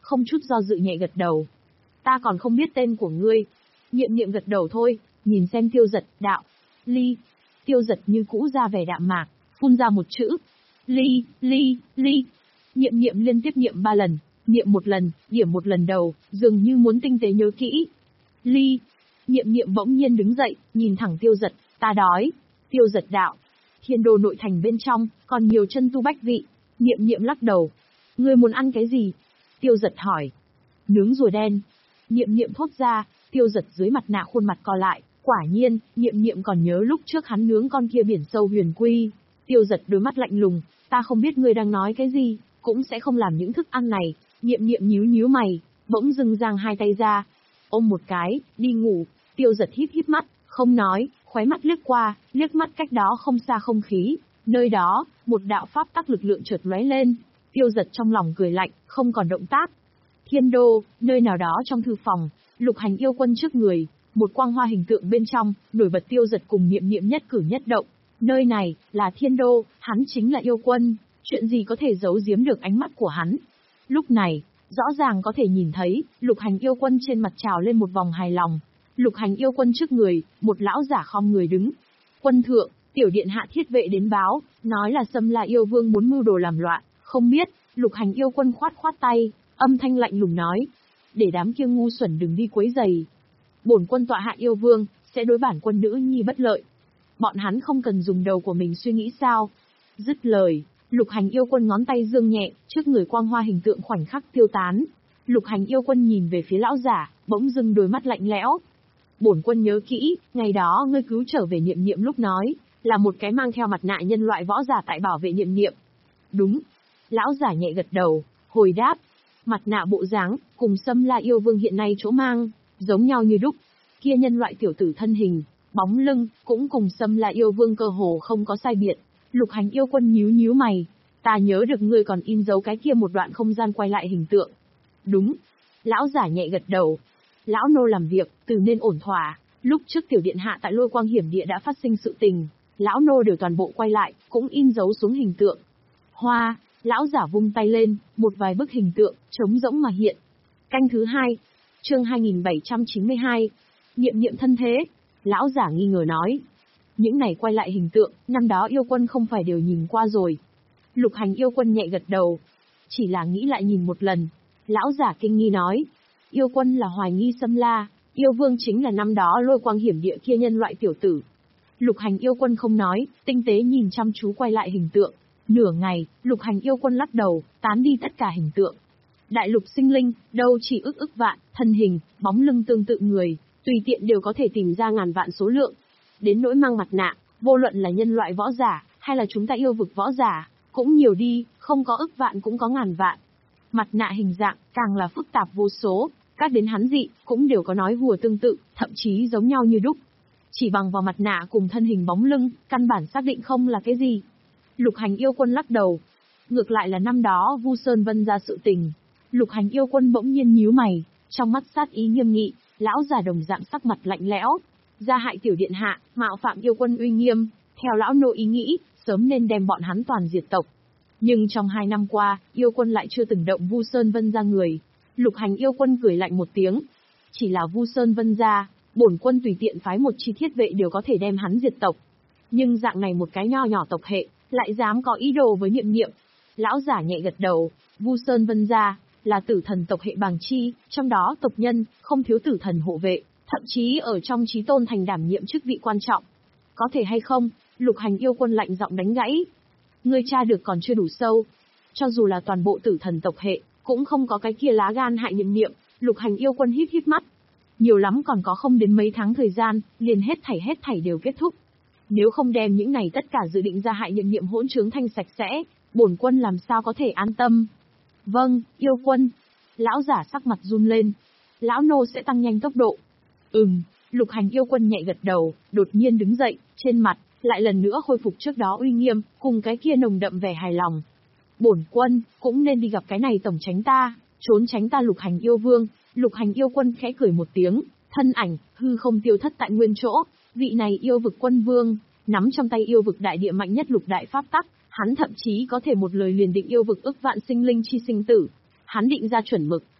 không chút do dự nhẹ gật đầu. Ta còn không biết tên của ngươi. Niệm Niệm gật đầu thôi, nhìn xem Tiêu Dật, đạo. Ly. Tiêu Dật như cũ ra vẻ đạm mạc, phun ra một chữ. Ly, ly, ly. Niệm Niệm liên tiếp niệm ba lần, niệm một lần, điểm một lần đầu, dường như muốn tinh tế nhớ kỹ. Ly. Niệm Niệm bỗng nhiên đứng dậy, nhìn thẳng Tiêu Dật, ta đói. Tiêu Dật đạo. Thiên đô nội thành bên trong, còn nhiều chân tu bách vị. Niệm Niệm lắc đầu. Ngươi muốn ăn cái gì? Tiêu Dật hỏi. Nướng rùa đen. Niệm Niệm thốt ra. Tiêu Dật dưới mặt nạ khuôn mặt co lại, quả nhiên, Niệm Niệm còn nhớ lúc trước hắn nướng con kia biển sâu huyền quy. Tiêu Dật đôi mắt lạnh lùng, ta không biết ngươi đang nói cái gì, cũng sẽ không làm những thức ăn này. Niệm Niệm nhíu nhíu mày, bỗng dưng giang hai tay ra, ôm một cái, đi ngủ. Tiêu Dật híp híp mắt, không nói, khóe mắt liếc qua, liếc mắt cách đó không xa không khí, nơi đó, một đạo pháp tắc lực lượng chợt lóe lên. Tiêu Dật trong lòng cười lạnh, không còn động tác. Thiên đô, nơi nào đó trong thư phòng, Lục Hành yêu quân trước người, một quang hoa hình tượng bên trong, nổi bật Tiêu Dật cùng Niệm Niệm nhất cử nhất động. Nơi này, là thiên đô, hắn chính là yêu quân, chuyện gì có thể giấu giếm được ánh mắt của hắn. Lúc này, rõ ràng có thể nhìn thấy, Lục Hành yêu quân trên mặt trào lên một vòng hài lòng. Lục Hành yêu quân trước người, một lão giả khom người đứng. Quân thượng, tiểu điện hạ thiết vệ đến báo, nói là Sâm La yêu vương muốn mưu đồ làm loạn, không biết. Lục Hành yêu quân khoát khoát tay, âm thanh lạnh lùng nói, để đám kia ngu xuẩn đừng đi quấy giày. Bổn quân tọa hạ yêu vương, sẽ đối bản quân nữ nhi bất lợi. Bọn hắn không cần dùng đầu của mình suy nghĩ sao? Dứt lời, Lục Hành yêu quân ngón tay dương nhẹ, trước người quang hoa hình tượng khoảnh khắc tiêu tán. Lục Hành yêu quân nhìn về phía lão giả, bỗng dưng đôi mắt lạnh lẽo. Bổn quân nhớ kỹ, ngày đó ngươi cứu trở về Niệm Niệm lúc nói, là một cái mang theo mặt nạ nhân loại võ giả tại bảo vệ Niệm Niệm. Đúng. Lão giả nhẹ gật đầu, hồi đáp. Mặt nạ bộ dáng, cùng Sâm La yêu vương hiện nay chỗ mang, giống nhau như đúc. Kia nhân loại tiểu tử thân hình, bóng lưng, cũng cùng Sâm La yêu vương cơ hồ không có sai biệt. Lục Hành yêu quân nhíu nhíu mày. Ta nhớ được ngươi còn in dấu cái kia một đoạn không gian quay lại hình tượng. Đúng. Lão giả nhẹ gật đầu. Lão nô làm việc, từ nên ổn thỏa. Lúc trước tiểu điện hạ tại Lôi Quang hiểm địa đã phát sinh sự tình, lão nô đều toàn bộ quay lại, cũng in dấu xuống hình tượng. Hoa. Lão giả vung tay lên, một vài bức hình tượng, trống rỗng mà hiện. Canh thứ hai, chương hai nghìn bảy trăm chín mươi hai, Niệm Niệm thân thế. Lão giả nghi ngờ nói. Những này quay lại hình tượng, năm đó yêu quân không phải đều nhìn qua rồi. Lục Hành yêu quân nhẹ gật đầu. Chỉ là nghĩ lại nhìn một lần. Lão giả kinh nghi nói. Yêu quân là hoài nghi Sâm La, yêu vương chính là năm đó Lôi Quang hiểm địa kia nhân loại tiểu tử. Lục Hành yêu quân không nói, tinh tế nhìn chăm chú quay lại hình tượng. Nửa ngày, Lục Hành yêu quân lắc đầu, tán đi tất cả hình tượng. Đại lục sinh linh, đâu chỉ ức ức vạn, thân hình, bóng lưng tương tự người, tùy tiện đều có thể tìm ra ngàn vạn số lượng. Đến nỗi mang mặt nạ, vô luận là nhân loại võ giả, hay là chúng ta yêu vực võ giả, cũng nhiều đi, không có ức vạn cũng có ngàn vạn. Mặt nạ hình dạng, càng là phức tạp vô số, các đến hắn dị, cũng đều có nói hùa tương tự, thậm chí giống nhau như đúc. Chỉ bằng vào mặt nạ cùng thân hình bóng lưng, căn bản xác định không là cái gì. Lục Hành yêu quân lắc đầu. Ngược lại là năm đó Vu Sơn Vân ra sự tình. Lục Hành yêu quân bỗng nhiên nhíu mày, trong mắt sát ý nghiêm nghị, lão già đồng dạng sắc mặt lạnh lẽo. Gia hại tiểu điện hạ, mạo phạm yêu quân uy nghiêm, theo lão nô ý nghĩ, sớm nên đem bọn hắn toàn diệt tộc. Nhưng trong hai năm qua, yêu quân lại chưa từng động Vu Sơn Vân ra người. Lục Hành yêu quân cười lạnh một tiếng. Chỉ là Vu Sơn Vân ra, bổn quân tùy tiện phái một chi thiết vệ đều có thể đem hắn diệt tộc. Nhưng dạng này một cái nho nhỏ tộc hệ, lại dám có ý đồ với Niệm Niệm. Lão giả nhẹ gật đầu, Vu Sơn Vân gia là tử thần tộc hệ Bàng Chi, trong đó tộc nhân không thiếu tử thần hộ vệ, thậm chí ở trong Chí Tôn thành đảm nhiệm chức vị quan trọng. Có thể hay không? Lục Hành yêu quân lạnh giọng đánh gãy. Ngươi tra được còn chưa đủ sâu. Cho dù là toàn bộ tử thần tộc hệ, cũng không có cái kia lá gan hại Niệm Niệm. Lục Hành yêu quân híp híp mắt. Nhiều lắm còn có không đến mấy tháng thời gian, liền hết thảy hết thảy đều kết thúc. Nếu không đem những này tất cả dự định ra hại Niệm Niệm hỗn trướng thanh sạch sẽ, bổn quân làm sao có thể an tâm. Vâng, yêu quân. Lão giả sắc mặt run lên. Lão nô sẽ tăng nhanh tốc độ. Ừm, Lục Hành yêu quân nhẹ gật đầu, đột nhiên đứng dậy, trên mặt, lại lần nữa khôi phục trước đó uy nghiêm, cùng cái kia nồng đậm vẻ hài lòng. Bổn quân, cũng nên đi gặp cái này tổng tránh ta, trốn tránh ta Lục Hành yêu vương. Lục Hành yêu quân khẽ cười một tiếng, thân ảnh, hư không tiêu thất tại nguyên chỗ. Vị này yêu vực quân vương, nắm trong tay yêu vực đại địa mạnh nhất lục đại pháp tắc, hắn thậm chí có thể một lời liền định yêu vực ức vạn sinh linh chi sinh tử. Hắn định ra chuẩn mực,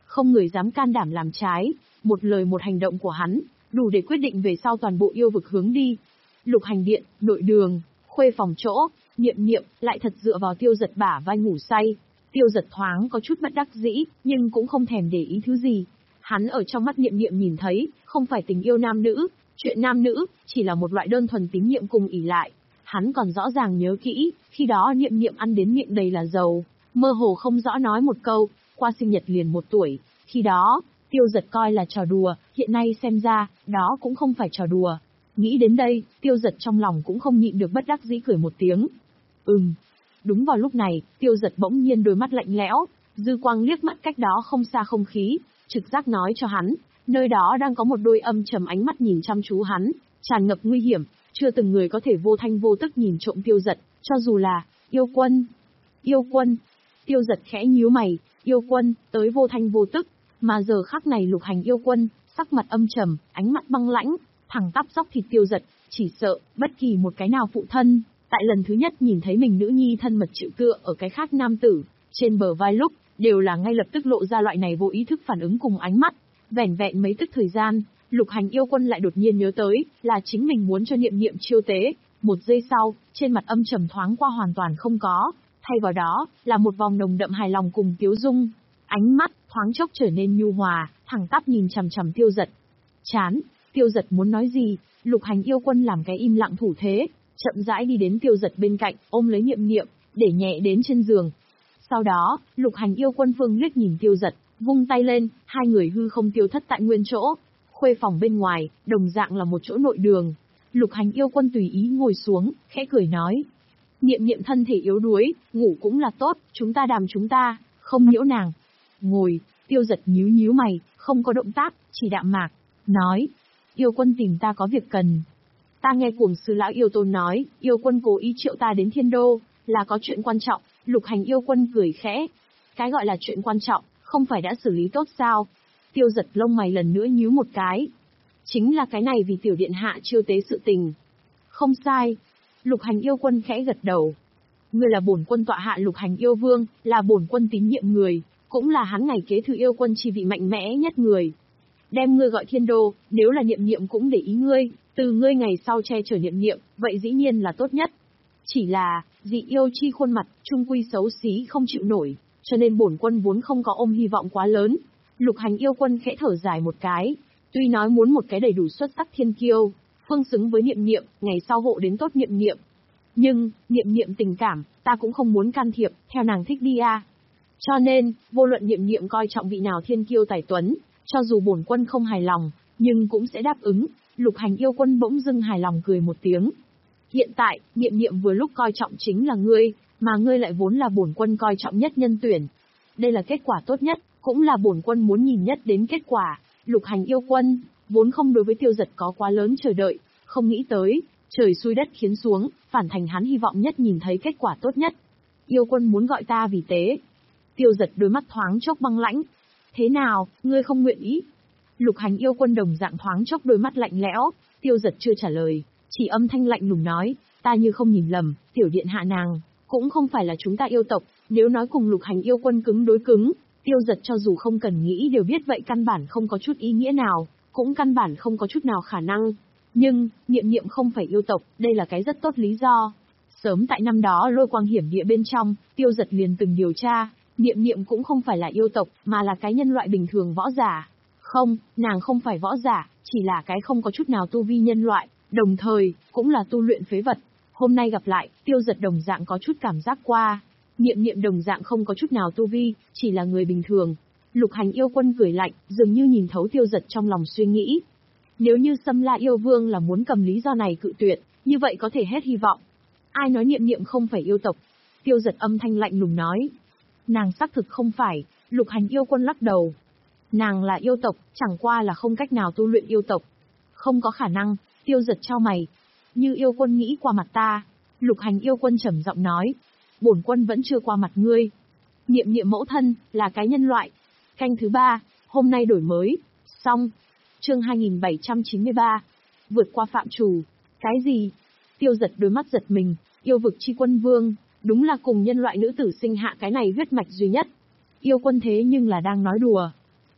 không người dám can đảm làm trái, một lời một hành động của hắn, đủ để quyết định về sau toàn bộ yêu vực hướng đi. Lục hành điện, nội đường, khuê phòng chỗ, Niệm Niệm lại thật dựa vào Tiêu Giật bả vai ngủ say. Tiêu Giật thoáng có chút bất đắc dĩ, nhưng cũng không thèm để ý thứ gì. Hắn ở trong mắt Niệm Niệm nhìn thấy, không phải tình yêu nam nữ, chuyện nam nữ, chỉ là một loại đơn thuần tín nhiệm cùng ỷ lại. Hắn còn rõ ràng nhớ kỹ, khi đó Niệm Niệm ăn đến miệng đầy là dầu, mơ hồ không rõ nói một câu, qua sinh nhật liền một tuổi. Khi đó, Tiêu Giật coi là trò đùa, hiện nay xem ra, đó cũng không phải trò đùa. Nghĩ đến đây, Tiêu Giật trong lòng cũng không nhịn được bất đắc dĩ cười một tiếng. Ừm. Đúng vào lúc này, Tiêu Giật bỗng nhiên đôi mắt lạnh lẽo, dư quang liếc mắt cách đó không xa không khí, trực giác nói cho hắn, nơi đó đang có một đôi âm trầm ánh mắt nhìn chăm chú hắn, tràn ngập nguy hiểm, chưa từng người có thể vô thanh vô tức nhìn trộm Tiêu Giật, cho dù là yêu quân. Yêu quân. Tiêu Giật khẽ nhíu mày, yêu quân, tới vô thanh vô tức, mà giờ khắc này Lục Hành yêu quân, sắc mặt âm trầm, ánh mắt băng lãnh, thẳng tắp dóc thịt Tiêu Giật, chỉ sợ bất kỳ một cái nào phụ thân, tại lần thứ nhất nhìn thấy mình nữ nhi thân mật chịu tựa ở cái khác nam tử trên bờ vai lúc, đều là ngay lập tức lộ ra loại này vô ý thức phản ứng cùng ánh mắt. Vẻn vẹn mấy tức thời gian, Lục Hành yêu quân lại đột nhiên nhớ tới, là chính mình muốn cho Niệm Niệm chiêu tế. Một giây sau, trên mặt âm trầm thoáng qua hoàn toàn không có, thay vào đó là một vòng nồng đậm hài lòng cùng tiếu dung. Ánh mắt thoáng chốc trở nên nhu hòa, thẳng tắp nhìn chằm chằm Tiêu Giật. Chán. Tiêu Giật muốn nói gì, Lục Hành yêu quân làm cái im lặng thủ thế, chậm rãi đi đến Tiêu Giật bên cạnh, ôm lấy Niệm Niệm, để nhẹ đến trên giường. Sau đó, Lục Hành yêu quân phương liếc nhìn Tiêu Giật, vung tay lên, hai người hư không tiêu thất tại nguyên chỗ. Khuê phòng bên ngoài, đồng dạng là một chỗ nội đường. Lục Hành yêu quân tùy ý ngồi xuống, khẽ cười nói. Niệm Niệm thân thể yếu đuối, ngủ cũng là tốt, chúng ta đàm chúng ta, không nhiễu nàng. Ngồi, Tiêu Giật nhíu nhíu mày, không có động tác, chỉ đạm mạc, nói. Yêu quân tìm ta có việc cần. Ta nghe Cuồng Sư lão yêu tôn nói, yêu quân cố ý triệu ta đến Thiên Đô, là có chuyện quan trọng. Lục Hành yêu quân cười khẽ. Cái gọi là chuyện quan trọng, không phải đã xử lý tốt sao? Tiêu Giật lông mày lần nữa nhíu một cái. Chính là cái này vì tiểu điện hạ chiêu tế sự tình. Không sai. Lục Hành yêu quân khẽ gật đầu. Ngươi là bổn quân tọa hạ Lục Hành yêu vương, là bổn quân tín nhiệm người, cũng là hắn ngày kế thừa yêu quân chi vị mạnh mẽ nhất người. Đem ngươi gọi Thiên Đô, nếu là Niệm Niệm cũng để ý ngươi, từ ngươi ngày sau che chở Niệm Niệm, vậy dĩ nhiên là tốt nhất. Chỉ là, dị yêu chi khuôn mặt, trung quy xấu xí không chịu nổi, cho nên bổn quân vốn không có ôm hy vọng quá lớn. Lục Hành yêu quân khẽ thở dài một cái, tuy nói muốn một cái đầy đủ xuất sắc thiên kiêu, phương xứng với Niệm Niệm, ngày sau hộ đến tốt Niệm Niệm. Nhưng, Niệm Niệm tình cảm, ta cũng không muốn can thiệp, theo nàng thích đi à. Cho nên, vô luận Niệm Niệm coi trọng vị nào thiên kiêu tài tuấn, cho dù bổn quân không hài lòng, nhưng cũng sẽ đáp ứng. Lục Hành yêu quân bỗng dưng hài lòng cười một tiếng. Hiện tại, Niệm Niệm vừa lúc coi trọng chính là ngươi, mà ngươi lại vốn là bổn quân coi trọng nhất nhân tuyển. Đây là kết quả tốt nhất, cũng là bổn quân muốn nhìn nhất đến kết quả. Lục Hành yêu quân, vốn không đối với Tiêu Giật có quá lớn chờ đợi, không nghĩ tới, trời xui đất khiến xuống, phản thành hắn hy vọng nhất nhìn thấy kết quả tốt nhất. Yêu quân muốn gọi ta vì tế. Tiêu Giật đôi mắt thoáng chốc băng lãnh. Thế nào, ngươi không nguyện ý? Lục Hành yêu quân đồng dạng thoáng chốc đôi mắt lạnh lẽo. Tiêu Giật chưa trả lời, chỉ âm thanh lạnh lùng nói, ta như không nhìn lầm, tiểu điện hạ nàng, cũng không phải là chúng ta yêu tộc, nếu nói cùng Lục Hành yêu quân cứng đối cứng, Tiêu Giật cho dù không cần nghĩ đều biết vậy căn bản không có chút ý nghĩa nào, cũng căn bản không có chút nào khả năng. Nhưng, Niệm Niệm không phải yêu tộc, đây là cái rất tốt lý do. Sớm tại năm đó Lôi Quang hiểm địa bên trong, Tiêu Giật liền từng điều tra, Niệm Niệm cũng không phải là yêu tộc, mà là cái nhân loại bình thường võ giả. Không, nàng không phải võ giả, chỉ là cái không có chút nào tu vi nhân loại, đồng thời, cũng là tu luyện phế vật. Hôm nay gặp lại, Tiêu Giật đồng dạng có chút cảm giác qua. Niệm Niệm đồng dạng không có chút nào tu vi, chỉ là người bình thường. Lục Hành yêu quân cười lạnh, dường như nhìn thấu Tiêu Giật trong lòng suy nghĩ. Nếu như Sâm La yêu vương là muốn cầm lý do này cự tuyệt, như vậy có thể hết hy vọng. Ai nói Niệm Niệm không phải yêu tộc? Tiêu Giật âm thanh lạnh lùng nói. Nàng xác thực không phải. Lục Hành yêu quân lắc đầu. Nàng là yêu tộc, chẳng qua là không cách nào tu luyện yêu tộc. Không có khả năng. Tiêu Giật chau mày. Như yêu quân nghĩ qua mặt ta. Lục Hành yêu quân trầm giọng nói. Bổn quân vẫn chưa qua mặt ngươi. Niệm Niệm mẫu thân, là cái nhân loại. Canh thứ ba, hôm nay đổi mới. Xong. Chương hai nghìn bảy trăm chín mươi ba. Vượt qua phạm trù. Cái gì? Tiêu Giật đôi mắt giật mình, yêu vực chi quân vương, đúng là cùng nhân loại nữ tử sinh hạ cái này huyết mạch duy nhất. Yêu quân thế nhưng là đang nói đùa.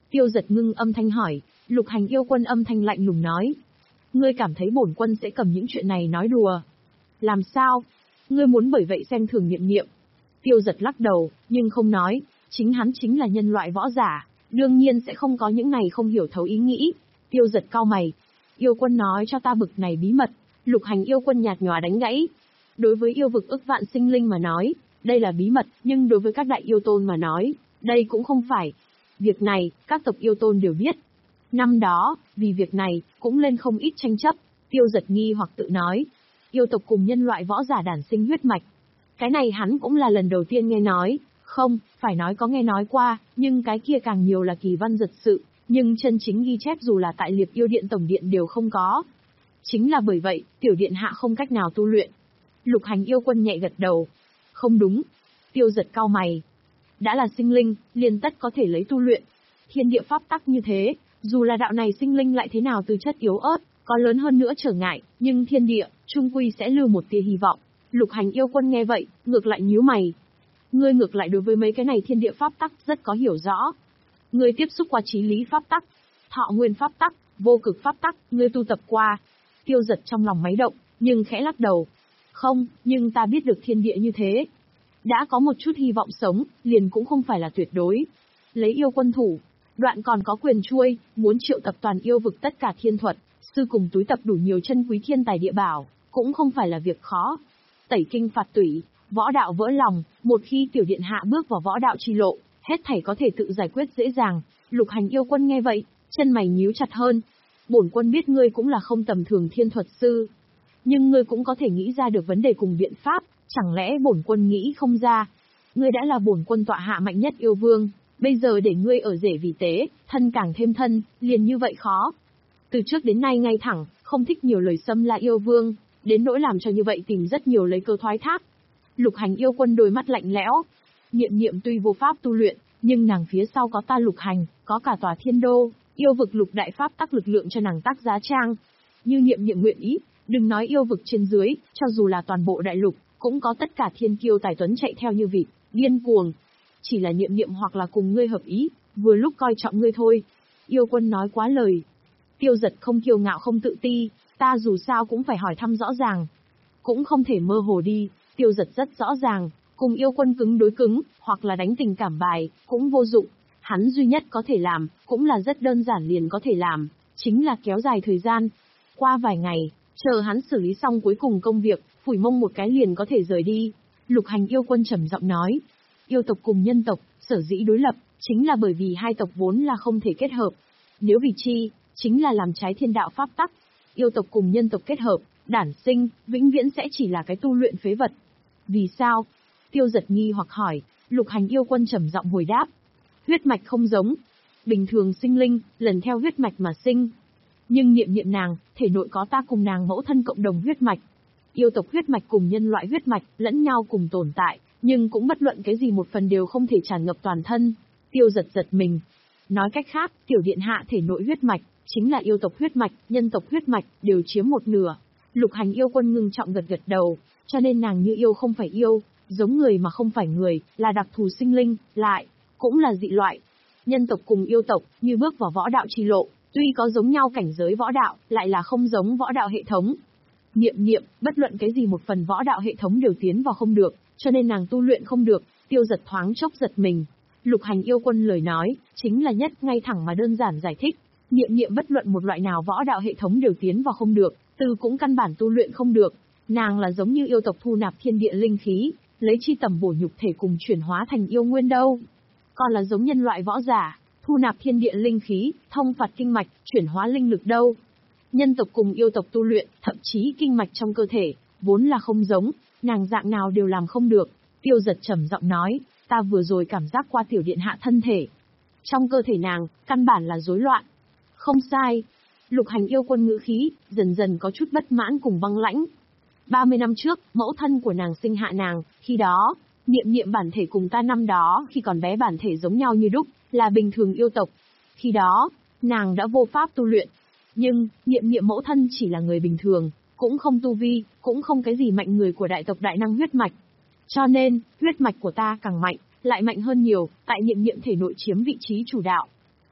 Tiêu Giật ngưng âm thanh hỏi. Lục Hành yêu quân âm thanh lạnh lùng nói. Ngươi cảm thấy bổn quân sẽ cầm những chuyện này nói đùa? Làm sao? Ngươi muốn bởi vậy xem thường Niệm Niệm? Tiêu Giật lắc đầu, nhưng không nói. Chính hắn chính là nhân loại võ giả, đương nhiên sẽ không có những này không hiểu thấu ý nghĩ. Tiêu Giật cau mày. Yêu quân nói cho ta bực này bí mật. Lục Hành yêu quân nhạt nhòa đánh gãy. Đối với yêu vực ức vạn sinh linh mà nói, đây là bí mật, nhưng đối với các đại yêu tôn mà nói, đây cũng không phải. Việc này, các tộc yêu tôn đều biết. Năm đó, vì việc này, cũng lên không ít tranh chấp. Tiêu Giật nghi hoặc tự nói. Yêu tộc cùng nhân loại võ giả đản sinh huyết mạch. Cái này hắn cũng là lần đầu tiên nghe nói. Không, phải nói có nghe nói qua, nhưng cái kia càng nhiều là kỳ văn giật sự, nhưng chân chính ghi chép dù là tại Liệp Yêu Điện Tổng Điện đều không có. Chính là bởi vậy, tiểu điện hạ không cách nào tu luyện. Lục Hành yêu quân nhẹ gật đầu. Không đúng. Tiêu Giật cau mày. Đã là sinh linh, liền tất có thể lấy tu luyện. Thiên địa pháp tắc như thế, dù là đạo này sinh linh lại thế nào từ chất yếu ớt, có lớn hơn nữa trở ngại, nhưng thiên địa, trung quy sẽ lưu một tia hy vọng. Lục Hành yêu quân nghe vậy, ngược lại nhíu mày. Ngươi ngược lại đối với mấy cái này thiên địa pháp tắc rất có hiểu rõ. Ngươi tiếp xúc qua chí lý pháp tắc, thọ nguyên pháp tắc, vô cực pháp tắc, ngươi tu tập qua. Tiêu Giật trong lòng máy động, nhưng khẽ lắc đầu. Không, nhưng ta biết được thiên địa như thế. Đã có một chút hy vọng sống, liền cũng không phải là tuyệt đối. Lấy yêu quân thủ, đoạn còn có quyền chuôi, muốn triệu tập toàn yêu vực tất cả thiên thuật, sư cùng túi tập đủ nhiều chân quý thiên tài địa bảo, cũng không phải là việc khó. Tẩy kinh phạt tủy, võ đạo vỡ lòng, một khi tiểu điện hạ bước vào võ đạo chi lộ, hết thảy có thể tự giải quyết dễ dàng. Lục Hành yêu quân nghe vậy, chân mày nhíu chặt hơn. Bổn quân biết ngươi cũng là không tầm thường thiên thuật sư, nhưng ngươi cũng có thể nghĩ ra được vấn đề cùng biện pháp, chẳng lẽ bổn quân nghĩ không ra? Ngươi đã là bổn quân tọa hạ mạnh nhất yêu vương, bây giờ để ngươi ở rể vì tế, thân càng thêm thân, liền như vậy khó. Từ trước đến nay ngay thẳng, không thích nhiều lời xâm la yêu vương, đến nỗi làm cho như vậy tìm rất nhiều lấy cơ thoái thác. Lục Hành yêu quân đôi mắt lạnh lẽo. Niệm Niệm tuy vô pháp tu luyện, nhưng nàng phía sau có ta Lục Hành, có cả tòa thiên đô, yêu vực lục đại pháp tắc lực lượng cho nàng tác giá trang. Như Niệm Niệm nguyện ý, đừng nói yêu vực trên dưới, cho dù là toàn bộ đại lục, cũng có tất cả thiên kiêu tài tuấn chạy theo như vịt, điên cuồng. Chỉ là Niệm Niệm hoặc là cùng ngươi hợp ý, vừa lúc coi trọng ngươi thôi. Yêu quân nói quá lời. Tiêu Giật không kiêu ngạo không tự ti, ta dù sao cũng phải hỏi thăm rõ ràng. Cũng không thể mơ hồ đi, Tiêu Giật rất rõ ràng, cùng yêu quân cứng đối cứng, hoặc là đánh tình cảm bài, cũng vô dụng. Hắn duy nhất có thể làm, cũng là rất đơn giản liền có thể làm, chính là kéo dài thời gian. Qua vài ngày, chờ hắn xử lý xong cuối cùng công việc, phủi mông một cái liền có thể rời đi. Lục Hành yêu quân trầm giọng nói, yêu tộc cùng nhân tộc, sở dĩ đối lập, chính là bởi vì hai tộc vốn là không thể kết hợp. Nếu vì chi, chính là làm trái thiên đạo pháp tắc. Yêu tộc cùng nhân tộc kết hợp, đản sinh, vĩnh viễn sẽ chỉ là cái tu luyện phế vật. Vì sao? Tiêu Giật nghi hoặc hỏi. Lục Hành yêu quân trầm giọng hồi đáp. Huyết mạch không giống. Bình thường sinh linh, lần theo huyết mạch mà sinh. Nhưng Niệm Niệm nàng, thể nội có ta cùng nàng mẫu thân cộng đồng huyết mạch. Yêu tộc huyết mạch cùng nhân loại huyết mạch, lẫn nhau cùng tồn tại, nhưng cũng bất luận cái gì một phần đều không thể tràn ngập toàn thân. Tiêu Giật giật mình. Nói cách khác, tiểu điện hạ thể nội huyết mạch, chính là yêu tộc huyết mạch, nhân tộc huyết mạch, đều chiếm một nửa. Lục Hành yêu quân ngưng trọng gật gật đầu, cho nên nàng như yêu không phải yêu, giống người mà không phải người, là đặc thù sinh linh, lại, cũng là dị loại. Nhân tộc cùng yêu tộc, như bước vào võ đạo chi lộ, tuy có giống nhau cảnh giới võ đạo, lại là không giống võ đạo hệ thống. Niệm Niệm, bất luận cái gì một phần võ đạo hệ thống đều tiến vào không được, cho nên nàng tu luyện không được. Tiêu Giật thoáng chốc giật mình. Lục Hành yêu quân lời nói, chính là nhất ngay thẳng mà đơn giản giải thích. Niệm Niệm bất luận một loại nào võ đạo hệ thống đều tiến vào không được, từ cũng căn bản tu luyện không được. Nàng là giống như yêu tộc thu nạp thiên địa linh khí, lấy chi tầm bổ nhục thể cùng chuyển hóa thành yêu nguyên đâu. Còn là giống nhân loại võ giả, thu nạp thiên địa linh khí, thông phạt kinh mạch, chuyển hóa linh lực đâu. Nhân tộc cùng yêu tộc tu luyện, thậm chí kinh mạch trong cơ thể, vốn là không giống, nàng dạng nào đều làm không được. Tiêu Giật trầm giọng nói, ta vừa rồi cảm giác qua tiểu điện hạ thân thể. Trong cơ thể nàng, căn bản là rối loạn. Không sai. Lục Hành yêu quân ngữ khí, dần dần có chút bất mãn cùng băng lãnh. ba mươi năm trước, mẫu thân của nàng sinh hạ nàng, khi đó, Niệm Niệm bản thể cùng ta năm đó khi còn bé bản thể giống nhau như đúc, là bình thường yêu tộc. Khi đó, nàng đã vô pháp tu luyện. Nhưng, Niệm Niệm mẫu thân chỉ là người bình thường, cũng không tu vi, cũng không cái gì mạnh người của đại tộc đại năng huyết mạch. Cho nên, huyết mạch của ta càng mạnh, lại mạnh hơn nhiều, tại Niệm Niệm thể nội chiếm vị trí chủ đạo.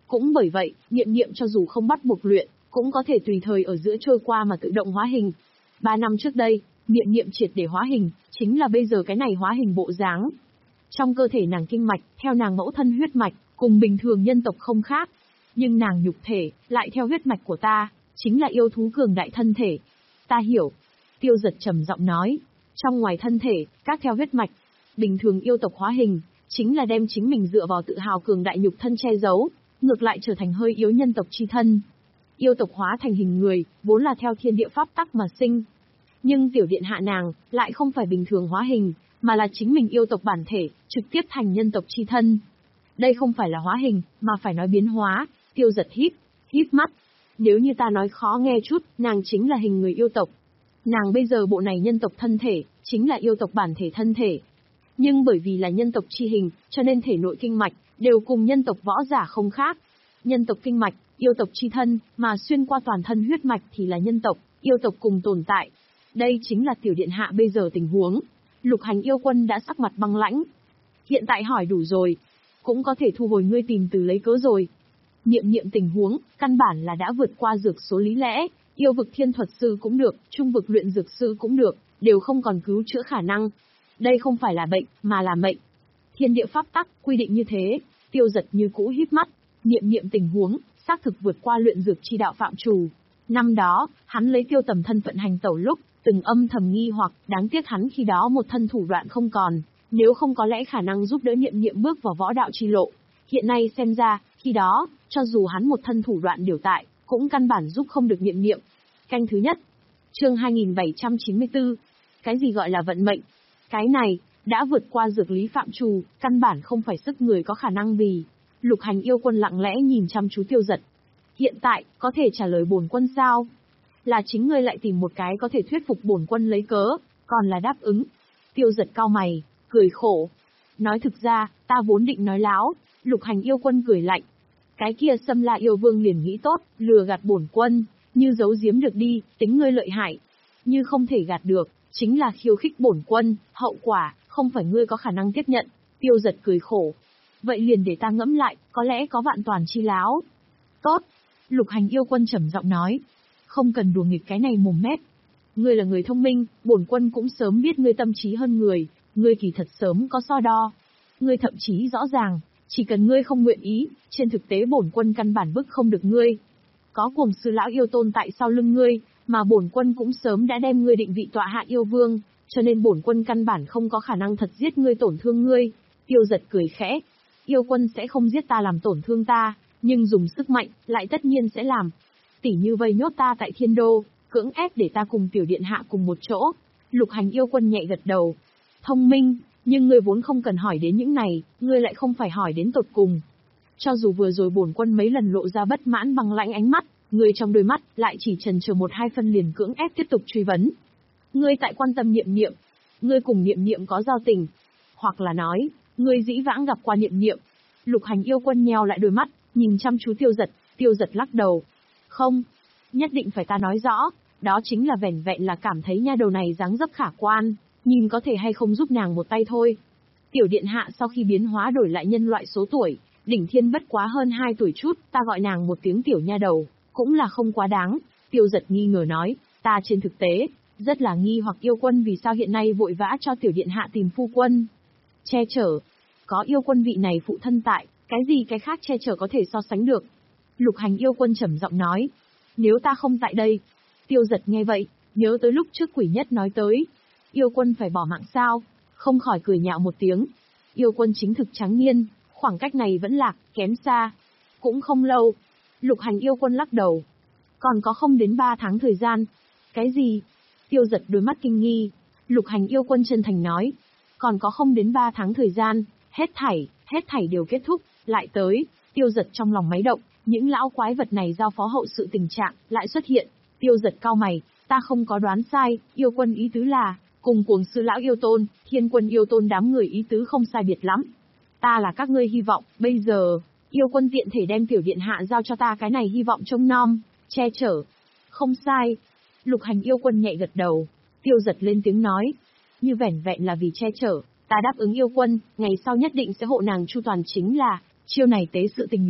Cũng bởi vậy, niệm niệm cho dù không bắt buộc luyện, cũng có thể tùy thời ở giữa trôi qua mà tự động hóa hình. Ba năm trước đây, niệm niệm triệt để hóa hình, chính là bây giờ cái này hóa hình bộ dáng. Trong cơ thể nàng kinh mạch, theo nàng mẫu thân huyết mạch, cùng bình thường nhân tộc không khác. Nhưng nàng nhục thể, lại theo huyết mạch của ta, chính là yêu thú cường đại thân thể. Ta hiểu. Tiêu Giật trầm giọng nói. Trong ngoài thân thể, các theo huyết mạch. Bình thường yêu tộc hóa hình, chính là đem chính mình dựa vào tự hào cường đại nhục thân che giấu, ngược lại trở thành hơi yếu nhân tộc chi thân. Yêu tộc hóa thành hình người, vốn là theo thiên địa pháp tắc mà sinh. Nhưng tiểu điện hạ nàng, lại không phải bình thường hóa hình, mà là chính mình yêu tộc bản thể, trực tiếp thành nhân tộc chi thân. Đây không phải là hóa hình, mà phải nói biến hóa. Tiêu Giật híp, híp mắt. Nếu như ta nói khó nghe chút, nàng chính là hình người yêu tộc. Nàng bây giờ bộ này nhân tộc thân thể, chính là yêu tộc bản thể thân thể. Nhưng bởi vì là nhân tộc chi hình, cho nên thể nội kinh mạch, đều cùng nhân tộc võ giả không khác. Nhân tộc kinh mạch, yêu tộc chi thân, mà xuyên qua toàn thân huyết mạch thì là nhân tộc, yêu tộc cùng tồn tại. Đây chính là tiểu điện hạ bây giờ tình huống. Lục Hành yêu quân đã sắc mặt băng lãnh. Hiện tại hỏi đủ rồi. Cũng có thể thu hồi ngươi tìm từ lấy cớ rồi. Niệm niệm tình huống, căn bản là đã vượt qua dược số lý lẽ, yêu vực thiên thuật sư cũng được, trung vực luyện dược sư cũng được, đều không còn cứu chữa khả năng. Đây không phải là bệnh, mà là mệnh. Thiên địa pháp tắc, quy định như thế. Tiêu Giật như cũ híp mắt. Niệm niệm tình huống, xác thực vượt qua luyện dược chi đạo phạm trù. Năm đó, hắn lấy Tiêu Tầm thân phận hành tẩu lúc, từng âm thầm nghi hoặc, đáng tiếc hắn khi đó một thân thủ đoạn không còn, nếu không có lẽ khả năng giúp đỡ niệm niệm bước vào võ đạo chi lộ. Hiện nay xem ra, khi đó, cho dù hắn một thân thủ đoạn điều tại, cũng căn bản giúp không được niệm niệm. Canh thứ nhất. Chương hai nghìn bảy trăm chín mươi tư. Cái gì gọi là vận mệnh? Cái này, đã vượt qua dược lý phạm trù, căn bản không phải sức người có khả năng vì. Lục Hành yêu quân lặng lẽ nhìn chăm chú Tiêu Giật. Hiện tại, có thể trả lời bổn quân sao? Là chính ngươi lại tìm một cái có thể thuyết phục bổn quân lấy cớ, còn là đáp ứng. Tiêu Giật cau mày, cười khổ. Nói thực ra, ta vốn định nói láo. Lục Hành yêu quân cười lạnh. Cái kia Xâm La yêu vương liền nghĩ tốt, lừa gạt bổn quân, như giấu giếm được đi, tính ngươi lợi hại. Như không thể gạt được, chính là khiêu khích bổn quân, hậu quả, không phải ngươi có khả năng tiếp nhận. Tiêu Giật cười khổ. Vậy liền để ta ngẫm lại, có lẽ có vạn toàn chi láo. Tốt. Lục Hành yêu quân trầm giọng nói. Không cần đùa nghịch cái này mồm mép. Ngươi là người thông minh, bổn quân cũng sớm biết ngươi tâm trí hơn người, ngươi kỳ thật sớm có so đo. Ngươi thậm chí rõ ràng, chỉ cần ngươi không nguyện ý, trên thực tế bổn quân căn bản bức không được ngươi. Có Cuồng Sư lão yêu tôn tại sau lưng ngươi, mà bổn quân cũng sớm đã đem ngươi định vị tọa hạ yêu vương, cho nên bổn quân căn bản không có khả năng thật giết ngươi tổn thương ngươi. Tiêu Giật cười khẽ. Yêu quân sẽ không giết ta làm tổn thương ta, nhưng dùng sức mạnh, lại tất nhiên sẽ làm. Tỉ như vây nhốt ta tại thiên đô, cưỡng ép để ta cùng tiểu điện hạ cùng một chỗ. Lục Hành yêu quân nhẹ gật đầu. Thông minh, nhưng ngươi vốn không cần hỏi đến những này, ngươi lại không phải hỏi đến tột cùng. Cho dù vừa rồi bổn quân mấy lần lộ ra bất mãn bằng lãnh ánh mắt, ngươi trong đôi mắt lại chỉ chần chừ một hai phân liền cưỡng ép tiếp tục truy vấn. Ngươi tại quan tâm niệm niệm, ngươi cùng niệm niệm có giao tình, hoặc là nói, ngươi dĩ vãng gặp qua niệm niệm. Lục Hành yêu quân nheo lại đôi mắt, nhìn chăm chú Tiêu Giật. Tiêu Giật lắc đầu. Không, nhất định phải ta nói rõ, đó chính là vẻn vẹn là cảm thấy nha đầu này dáng dấp khả quan, nhìn có thể hay không giúp nàng một tay thôi. Tiểu điện hạ sau khi biến hóa đổi lại nhân loại số tuổi, đỉnh thiên bất quá hơn hai tuổi chút, ta gọi nàng một tiếng tiểu nha đầu, cũng là không quá đáng. Tiêu Giật nghi ngờ nói, ta trên thực tế, rất là nghi hoặc yêu quân vì sao hiện nay vội vã cho tiểu điện hạ tìm phu quân. Che chở, có yêu quân vị này phụ thân tại, cái gì cái khác che chở có thể so sánh được. Lục Hành yêu quân trầm giọng nói, nếu ta không tại đây. Tiêu Giật nghe vậy, nhớ tới lúc trước Quỷ Nhất nói tới, yêu quân phải bỏ mạng sao, không khỏi cười nhạo một tiếng. Yêu quân chính thực trắng niên, khoảng cách này vẫn lạc, kém xa. Cũng không lâu. Lục Hành yêu quân lắc đầu. Còn có không đến ba tháng thời gian. Cái gì? Tiêu Giật đôi mắt kinh nghi. Lục Hành yêu quân chân thành nói. Còn có không đến ba tháng thời gian, hết thảy, hết thảy đều kết thúc, lại tới. Tiêu Giật trong lòng máy động, những lão quái vật này giao phó hậu sự tình trạng, lại xuất hiện. Tiêu Giật cau mày, ta không có đoán sai, yêu quân ý tứ là, cùng Cuồng Sư lão yêu tôn, Thiên Quân yêu tôn đám người ý tứ không sai biệt lắm. Ta là các ngươi hy vọng, bây giờ, yêu quân tiện thể đem tiểu điện hạ giao cho ta cái này hy vọng trông nom, che chở. Không sai. Lục Hành yêu quân nhẹ gật đầu. Tiêu Giật lên tiếng nói, như vẻn vẹn là vì che chở, ta đáp ứng yêu quân, ngày sau nhất định sẽ hộ nàng chu toàn, chính là, chiêu này tế sự tình liền.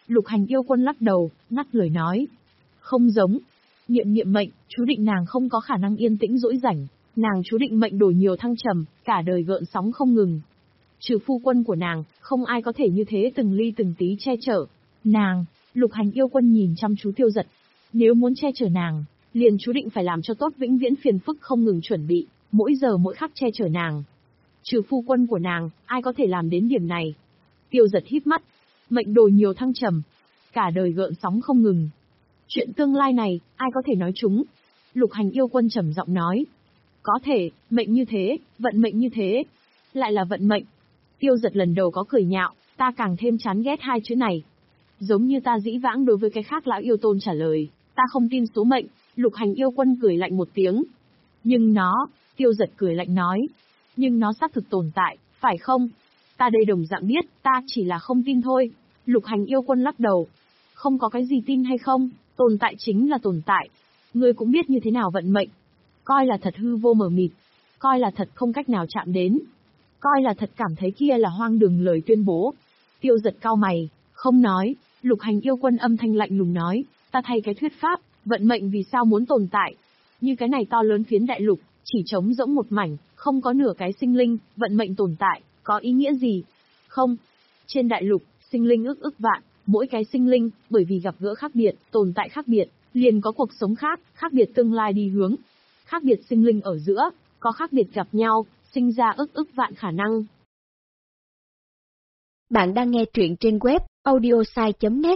Lục Hành yêu quân lắc đầu, ngắt lời nói. Không giống. Niệm niệm mệnh, chú định nàng không có khả năng yên tĩnh dỗi rảnh. Nàng chú định mệnh đổi nhiều thăng trầm, cả đời gợn sóng không ngừng. Trừ phu quân của nàng, không ai có thể như thế từng ly từng tí che chở. Nàng, Lục Hành yêu quân nhìn chăm chú Tiêu Giật. Nếu muốn che chở nàng, liền chú định phải làm cho tốt vĩnh viễn phiền phức không ngừng chuẩn bị, mỗi giờ mỗi khắc che chở nàng. Trừ phu quân của nàng, ai có thể làm đến điểm này? Tiêu Giật híp mắt. Mệnh đổi nhiều thăng trầm, cả đời gợn sóng không ngừng. Chuyện tương lai này, ai có thể nói chúng? Lục Hành yêu quân trầm giọng nói. Có thể, mệnh như thế, vận mệnh như thế. Lại là vận mệnh. Tiêu Giật lần đầu có cười nhạo, ta càng thêm chán ghét hai chữ này. Giống như ta dĩ vãng đối với cái khác lão yêu tôn trả lời, ta không tin số mệnh. Lục Hành yêu quân cười lạnh một tiếng. Nhưng nó, Tiêu Giật cười lạnh nói. Nhưng nó xác thực tồn tại, phải không? Ta đây đồng dạng biết, ta chỉ là không tin thôi. Lục Hành yêu quân lắc đầu. Không có cái gì tin hay không, tồn tại chính là tồn tại. Ngươi cũng biết như thế nào vận mệnh. Coi là thật hư vô mờ mịt. Coi là thật không cách nào chạm đến. Coi là thật cảm thấy kia là hoang đường lời tuyên bố. Tiêu Giật cau mày, không nói. Lục Hành yêu quân âm thanh lạnh lùng nói. Ta thay cái thuyết pháp, vận mệnh vì sao muốn tồn tại. Như cái này to lớn phiến đại lục, chỉ trống rỗng một mảnh, không có nửa cái sinh linh, vận mệnh tồn tại, có ý nghĩa gì? Không. Trên đại lục, sinh linh ức ức vạn, mỗi cái sinh linh, bởi vì gặp gỡ khác biệt, tồn tại khác biệt, liền có cuộc sống khác, khác biệt tương lai đi hướng. Khác biệt sinh linh ở giữa, có khác biệt gặp nhau, sinh ra ức ức vạn khả năng. Bạn đang nghe truyện trên web audiosai chấm net.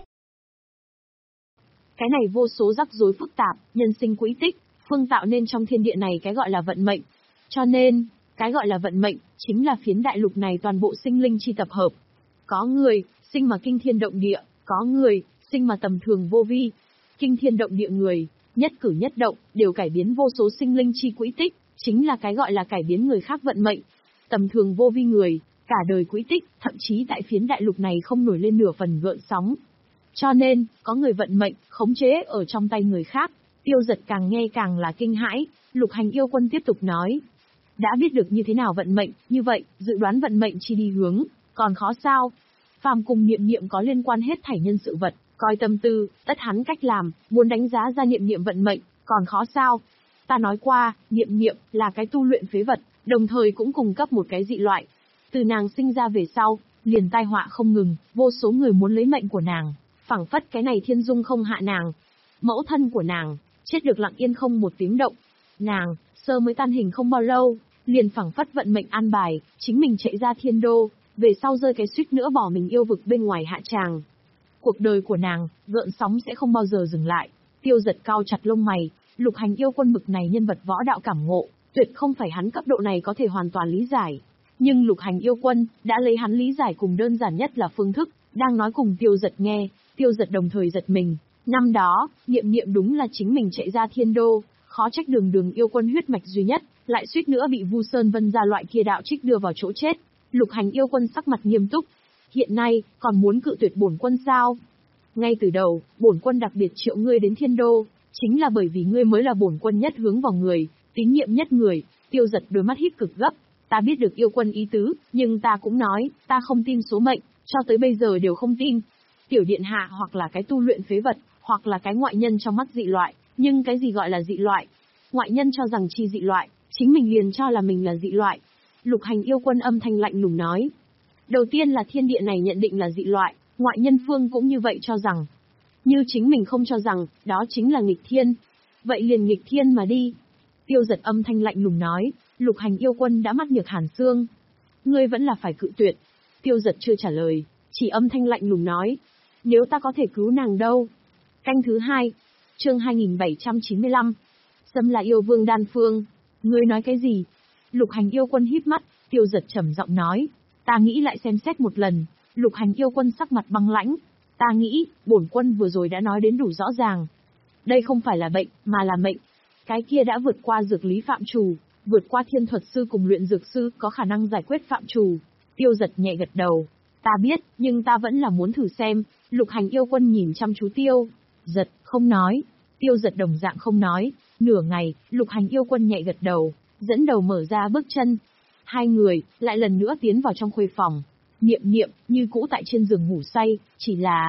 Cái này vô số rắc rối phức tạp, nhân sinh quỹ tích, phương tạo nên trong thiên địa này cái gọi là vận mệnh. Cho nên, cái gọi là vận mệnh, chính là phiến đại lục này toàn bộ sinh linh chi tập hợp. Có người, sinh mà kinh thiên động địa, có người, sinh mà tầm thường vô vi. Kinh thiên động địa người, nhất cử nhất động, đều cải biến vô số sinh linh chi quỹ tích, chính là cái gọi là cải biến người khác vận mệnh. Tầm thường vô vi người, cả đời quỹ tích, thậm chí tại phiến đại lục này không nổi lên nửa phần gợn sóng. Cho nên, có người vận mệnh, khống chế ở trong tay người khác. Tiêu Giật càng nghe càng là kinh hãi. Lục Hành yêu quân tiếp tục nói. Đã biết được như thế nào vận mệnh, như vậy, dự đoán vận mệnh chi đi hướng, còn khó sao? Phàm cùng niệm niệm có liên quan hết thảy nhân sự vật, coi tâm tư, tất hắn cách làm, muốn đánh giá ra niệm niệm vận mệnh, còn khó sao? Ta nói qua, niệm niệm là cái tu luyện phế vật, đồng thời cũng cung cấp một cái dị loại. Từ nàng sinh ra về sau, liền tai họa không ngừng, vô số người muốn lấy mệnh của nàng, phảng phất cái này thiên dung không hạ nàng. Mẫu thân của nàng, chết được lặng yên không một tiếng động. Nàng, sơ mới tan hình không bao lâu, liền phảng phất vận mệnh an bài, chính mình chạy ra thiên đô, về sau rơi cái suýt nữa bỏ mình yêu vực bên ngoài hạ tràng. Cuộc đời của nàng, gợn sóng sẽ không bao giờ dừng lại. Tiêu Giật cao chặt lông mày, Lục Hành yêu quân bực này nhân vật võ đạo cảm ngộ, tuyệt không phải hắn cấp độ này có thể hoàn toàn lý giải. Nhưng Lục Hành yêu quân, đã lấy hắn lý giải cùng đơn giản nhất là phương thức, đang nói cùng Tiêu Giật nghe. Tiêu Giật đồng thời giật mình. Năm đó, niệm niệm đúng là chính mình chạy ra thiên đô, khó trách đường đường yêu quân huyết mạch duy nhất, lại suýt nữa bị Vu Sơn Vân gia loại kia đạo trích đưa vào chỗ chết. Lục Hành yêu quân sắc mặt nghiêm túc. Hiện nay, còn muốn cự tuyệt bổn quân sao? Ngay từ đầu, bổn quân đặc biệt triệu ngươi đến thiên đô, chính là bởi vì ngươi mới là bổn quân nhất hướng vào người, tín nhiệm nhất người. Tiêu Giật đôi mắt híp cực gấp. Ta biết được yêu quân ý tứ, nhưng ta cũng nói, ta không tin số mệnh, cho tới bây giờ đều không tin. Tiểu điện hạ hoặc là cái tu luyện phế vật, hoặc là cái ngoại nhân trong mắt dị loại, nhưng cái gì gọi là dị loại? Ngoại nhân cho rằng chi dị loại, chính mình liền cho là mình là dị loại. Lục Hành yêu quân âm thanh lạnh lùng nói. Đầu tiên là thiên địa này nhận định là dị loại, ngoại nhân phương cũng như vậy cho rằng. Như chính mình không cho rằng, đó chính là nghịch thiên. Vậy liền nghịch thiên mà đi. Tiêu Giật âm thanh lạnh lùng nói. Lục Hành yêu quân đã mắt nhược hàn xương. Ngươi vẫn là phải cự tuyệt. Tiêu Giật chưa trả lời, chỉ âm thanh lạnh lùng nói. Nếu ta có thể cứu nàng đâu? Canh thứ hai, chương hai nghìn bảy trăm chín mươi lăm. Xâm là yêu vương đan phương. Ngươi nói cái gì? Lục Hành yêu quân híp mắt, Tiêu Giật trầm giọng nói. Ta nghĩ lại xem xét một lần. Lục Hành yêu quân sắc mặt băng lãnh. Ta nghĩ, bổn quân vừa rồi đã nói đến đủ rõ ràng. Đây không phải là bệnh, mà là mệnh. Cái kia đã vượt qua dược lý phạm trù, vượt qua thiên thuật sư cùng luyện dược sư có khả năng giải quyết phạm trù. Tiêu Giật nhẹ gật đầu. Ta biết, nhưng ta vẫn là muốn thử xem. Lục Hành yêu quân nhìn chăm chú Tiêu Giật, không nói. Tiêu Giật đồng dạng không nói. Nửa ngày, Lục Hành yêu quân nhẹ gật đầu, dẫn đầu mở ra bước chân. Hai người, lại lần nữa tiến vào trong khuê phòng. Niệm niệm, như cũ tại trên giường ngủ say, chỉ là,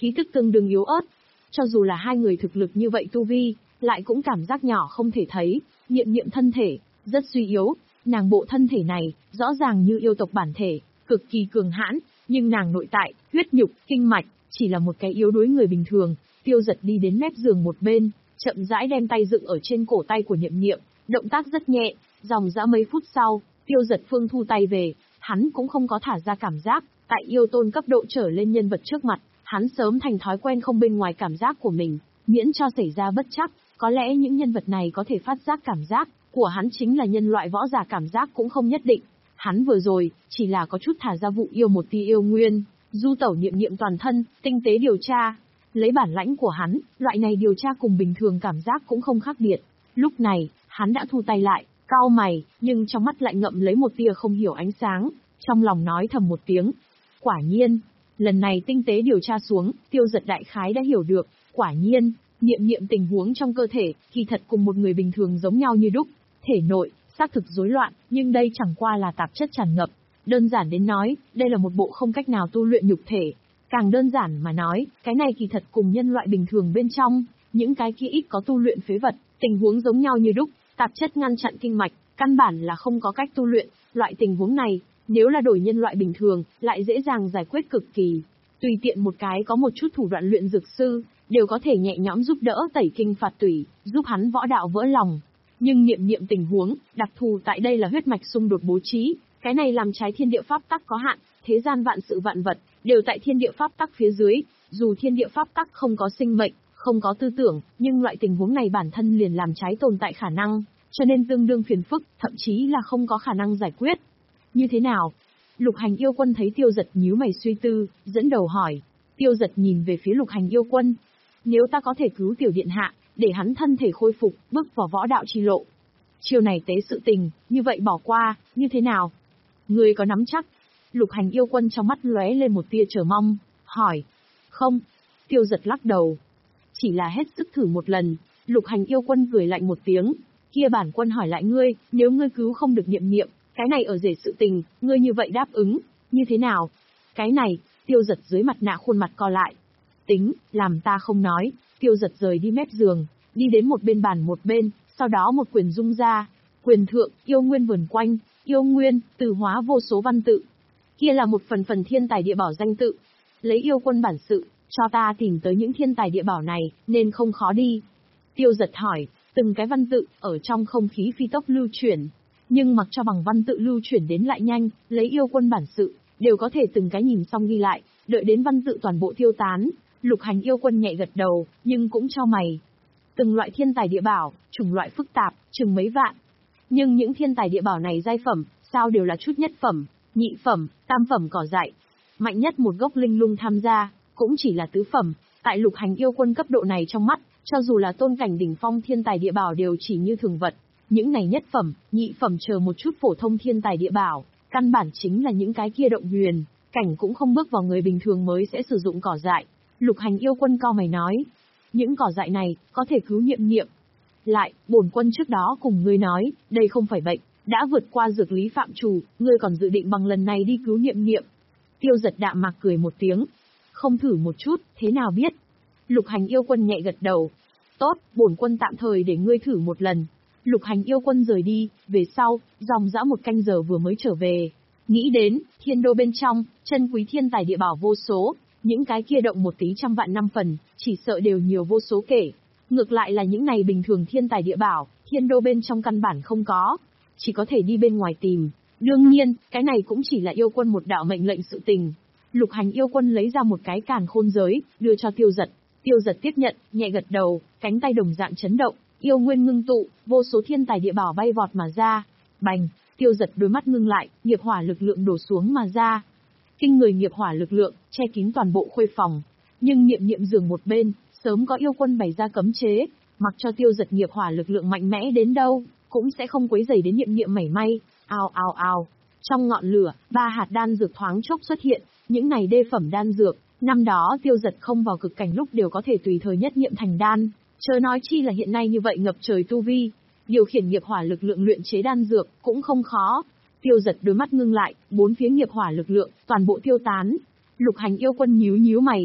khí tức tương đương yếu ớt. Cho dù là hai người thực lực như vậy tu vi, lại cũng cảm giác nhỏ không thể thấy, Niệm Niệm thân thể, rất suy yếu, nàng bộ thân thể này, rõ ràng như yêu tộc bản thể, cực kỳ cường hãn, nhưng nàng nội tại, huyết nhục, kinh mạch, chỉ là một cái yếu đuối người bình thường. Tiêu Giật đi đến mép giường một bên, chậm rãi đem tay dựng ở trên cổ tay của Niệm Niệm, động tác rất nhẹ, dòng dã mấy phút sau, Tiêu Giật phương thu tay về, hắn cũng không có thả ra cảm giác, tại yêu tôn cấp độ trở lên nhân vật trước mặt, hắn sớm thành thói quen không bên ngoài cảm giác của mình, miễn cho xảy ra bất trắc, có lẽ những nhân vật này có thể phát giác cảm giác của hắn chính là nhân loại võ giả cảm giác cũng không nhất định. Hắn vừa rồi, chỉ là có chút thả ra vụ yêu một tia yêu nguyên, du tẩu Niệm Niệm toàn thân, tinh tế điều tra. Lấy bản lãnh của hắn, loại này điều tra cùng bình thường cảm giác cũng không khác biệt. Lúc này, hắn đã thu tay lại, cau mày, nhưng trong mắt lại ngậm lấy một tia không hiểu ánh sáng, trong lòng nói thầm một tiếng. Quả nhiên, lần này tinh tế điều tra xuống, Tiêu Giật đại khái đã hiểu được, quả nhiên, Niệm Niệm tình huống trong cơ thể, kỳ thật cùng một người bình thường giống nhau như đúc, thể nội, xác thực rối loạn, nhưng đây chẳng qua là tạp chất tràn ngập. Đơn giản đến nói, đây là một bộ không cách nào tu luyện nhục thể. Càng đơn giản mà nói, cái này kỳ thật cùng nhân loại bình thường bên trong, những cái kia ít có tu luyện phế vật, tình huống giống nhau như đúc, tạp chất ngăn chặn kinh mạch, căn bản là không có cách tu luyện, loại tình huống này, nếu là đổi nhân loại bình thường, lại dễ dàng giải quyết cực kỳ. Tùy tiện một cái có một chút thủ đoạn luyện dược sư, đều có thể nhẹ nhõm giúp đỡ tẩy kinh phạt tủy, giúp hắn võ đạo vỡ lòng. Nhưng Niệm Niệm tình huống, đặc thù tại đây là huyết mạch xung đột bố trí, cái này làm trái thiên địa pháp tắc có hạn, thế gian vạn sự vạn vật, đều tại thiên địa pháp tắc phía dưới, dù thiên địa pháp tắc không có sinh mệnh, không có tư tưởng, nhưng loại tình huống này bản thân liền làm trái tồn tại khả năng, cho nên tương đương phiền phức, thậm chí là không có khả năng giải quyết. Như thế nào? Lục Hành Yêu Quân thấy Tiêu Giật nhíu mày suy tư, dẫn đầu hỏi. Tiêu Giật nhìn về phía Lục Hành Yêu Quân. Nếu ta có thể cứu tiểu điện hạ, để hắn thân thể khôi phục, bước vào võ đạo chi lộ. Chiều này tế sự tình, như vậy bỏ qua, như thế nào? Ngươi có nắm chắc? Lục Hành Yêu Quân trong mắt lóe lên một tia chờ mong, hỏi. Không. Tiêu Giật lắc đầu. Chỉ là hết sức thử một lần. Lục Hành Yêu Quân cười lạnh một tiếng. Kia bản quân hỏi lại ngươi, nếu ngươi cứu không được Niệm Niệm, cái này ở rể sự tình, ngươi như vậy đáp ứng, như thế nào? Cái này, Tiêu Giật dưới mặt nạ khuôn mặt co lại. Tính, làm ta không nói. Tiêu Giật rời đi mép giường, đi đến một bên bàn một bên, sau đó một quyền rung ra. Quyền thượng, yêu nguyên vườn quanh, yêu nguyên, từ hóa vô số văn tự. Kia là một phần phần thiên tài địa bảo danh tự. Lấy yêu quân bản sự, cho ta tìm tới những thiên tài địa bảo này, nên không khó đi. Tiêu Giật hỏi, từng cái văn tự, ở trong không khí phi tốc lưu chuyển. Nhưng mặc cho bằng văn tự lưu chuyển đến lại nhanh, lấy yêu quân bản sự, đều có thể từng cái nhìn xong ghi lại, đợi đến văn tự toàn bộ tiêu tán. Lục Hành Yêu Quân nhẹ gật đầu, nhưng cũng cho mày. Từng loại thiên tài địa bảo, chủng loại phức tạp, chừng mấy vạn. Nhưng những thiên tài địa bảo này giai phẩm, sao đều là chút nhất phẩm, nhị phẩm, tam phẩm cỏ dại. Mạnh nhất một gốc linh lung tham gia, cũng chỉ là tứ phẩm. Tại Lục Hành Yêu Quân cấp độ này trong mắt, cho dù là tôn cảnh đỉnh phong thiên tài địa bảo đều chỉ như thường vật. Những này nhất phẩm, nhị phẩm chờ một chút phổ thông thiên tài địa bảo, căn bản chính là những cái kia động huyền, cảnh cũng không bước vào người bình thường mới sẽ sử dụng cỏ dại. Lục Hành Yêu Quân cau mày nói, những cỏ dại này, có thể cứu Niệm Niệm. Lại, bổn quân trước đó cùng ngươi nói, đây không phải bệnh, đã vượt qua dược lý phạm trù, ngươi còn dự định bằng lần này đi cứu Niệm Niệm. Tiêu Giật đạm mạc cười một tiếng, không thử một chút, thế nào biết. Lục Hành Yêu Quân nhẹ gật đầu, tốt, bổn quân tạm thời để ngươi thử một lần. Lục Hành Yêu Quân rời đi, về sau, dòng dã một canh giờ vừa mới trở về. Nghĩ đến, thiên đô bên trong, chân quý thiên tài địa bảo vô số, những cái kia động một tí trăm vạn năm phần, chỉ sợ đều nhiều vô số kể. Ngược lại là những này bình thường thiên tài địa bảo, thiên đô bên trong căn bản không có, chỉ có thể đi bên ngoài tìm. Đương nhiên, cái này cũng chỉ là Yêu Quân một đạo mệnh lệnh sự tình. Lục Hành Yêu Quân lấy ra một cái càn khôn giới, đưa cho Tiêu Giật. Tiêu Giật tiếp nhận, nhẹ gật đầu, cánh tay đồng dạng chấn động, yêu nguyên ngưng tụ, vô số thiên tài địa bảo bay vọt mà ra. Bành, Tiêu Giật đôi mắt ngưng lại, nghiệp hỏa lực lượng đổ xuống mà ra. Kinh người nghiệp hỏa lực lượng, che kín toàn bộ khuê phòng. Nhưng Niệm Niệm giường một bên, sớm có yêu quân bày ra cấm chế, mặc cho Tiêu Giật nghiệp hỏa lực lượng mạnh mẽ đến đâu, cũng sẽ không quấy rầy đến Niệm Niệm mảy may. Ào ào ào, trong ngọn lửa, ba hạt đan dược thoáng chốc xuất hiện, những này đê phẩm đan dược, năm đó Tiêu Giật không vào cực cảnh lúc đều có thể tùy thời nhất nghiệm thành đan, chớ nói chi là hiện nay như vậy ngập trời tu vi, điều khiển nghiệp hỏa lực lượng luyện chế đan dược cũng không khó. Tiêu Giật đôi mắt ngưng lại, bốn phía nghiệp hỏa lực lượng toàn bộ tiêu tán. Lục Hành Yêu Quân nhíu nhíu mày,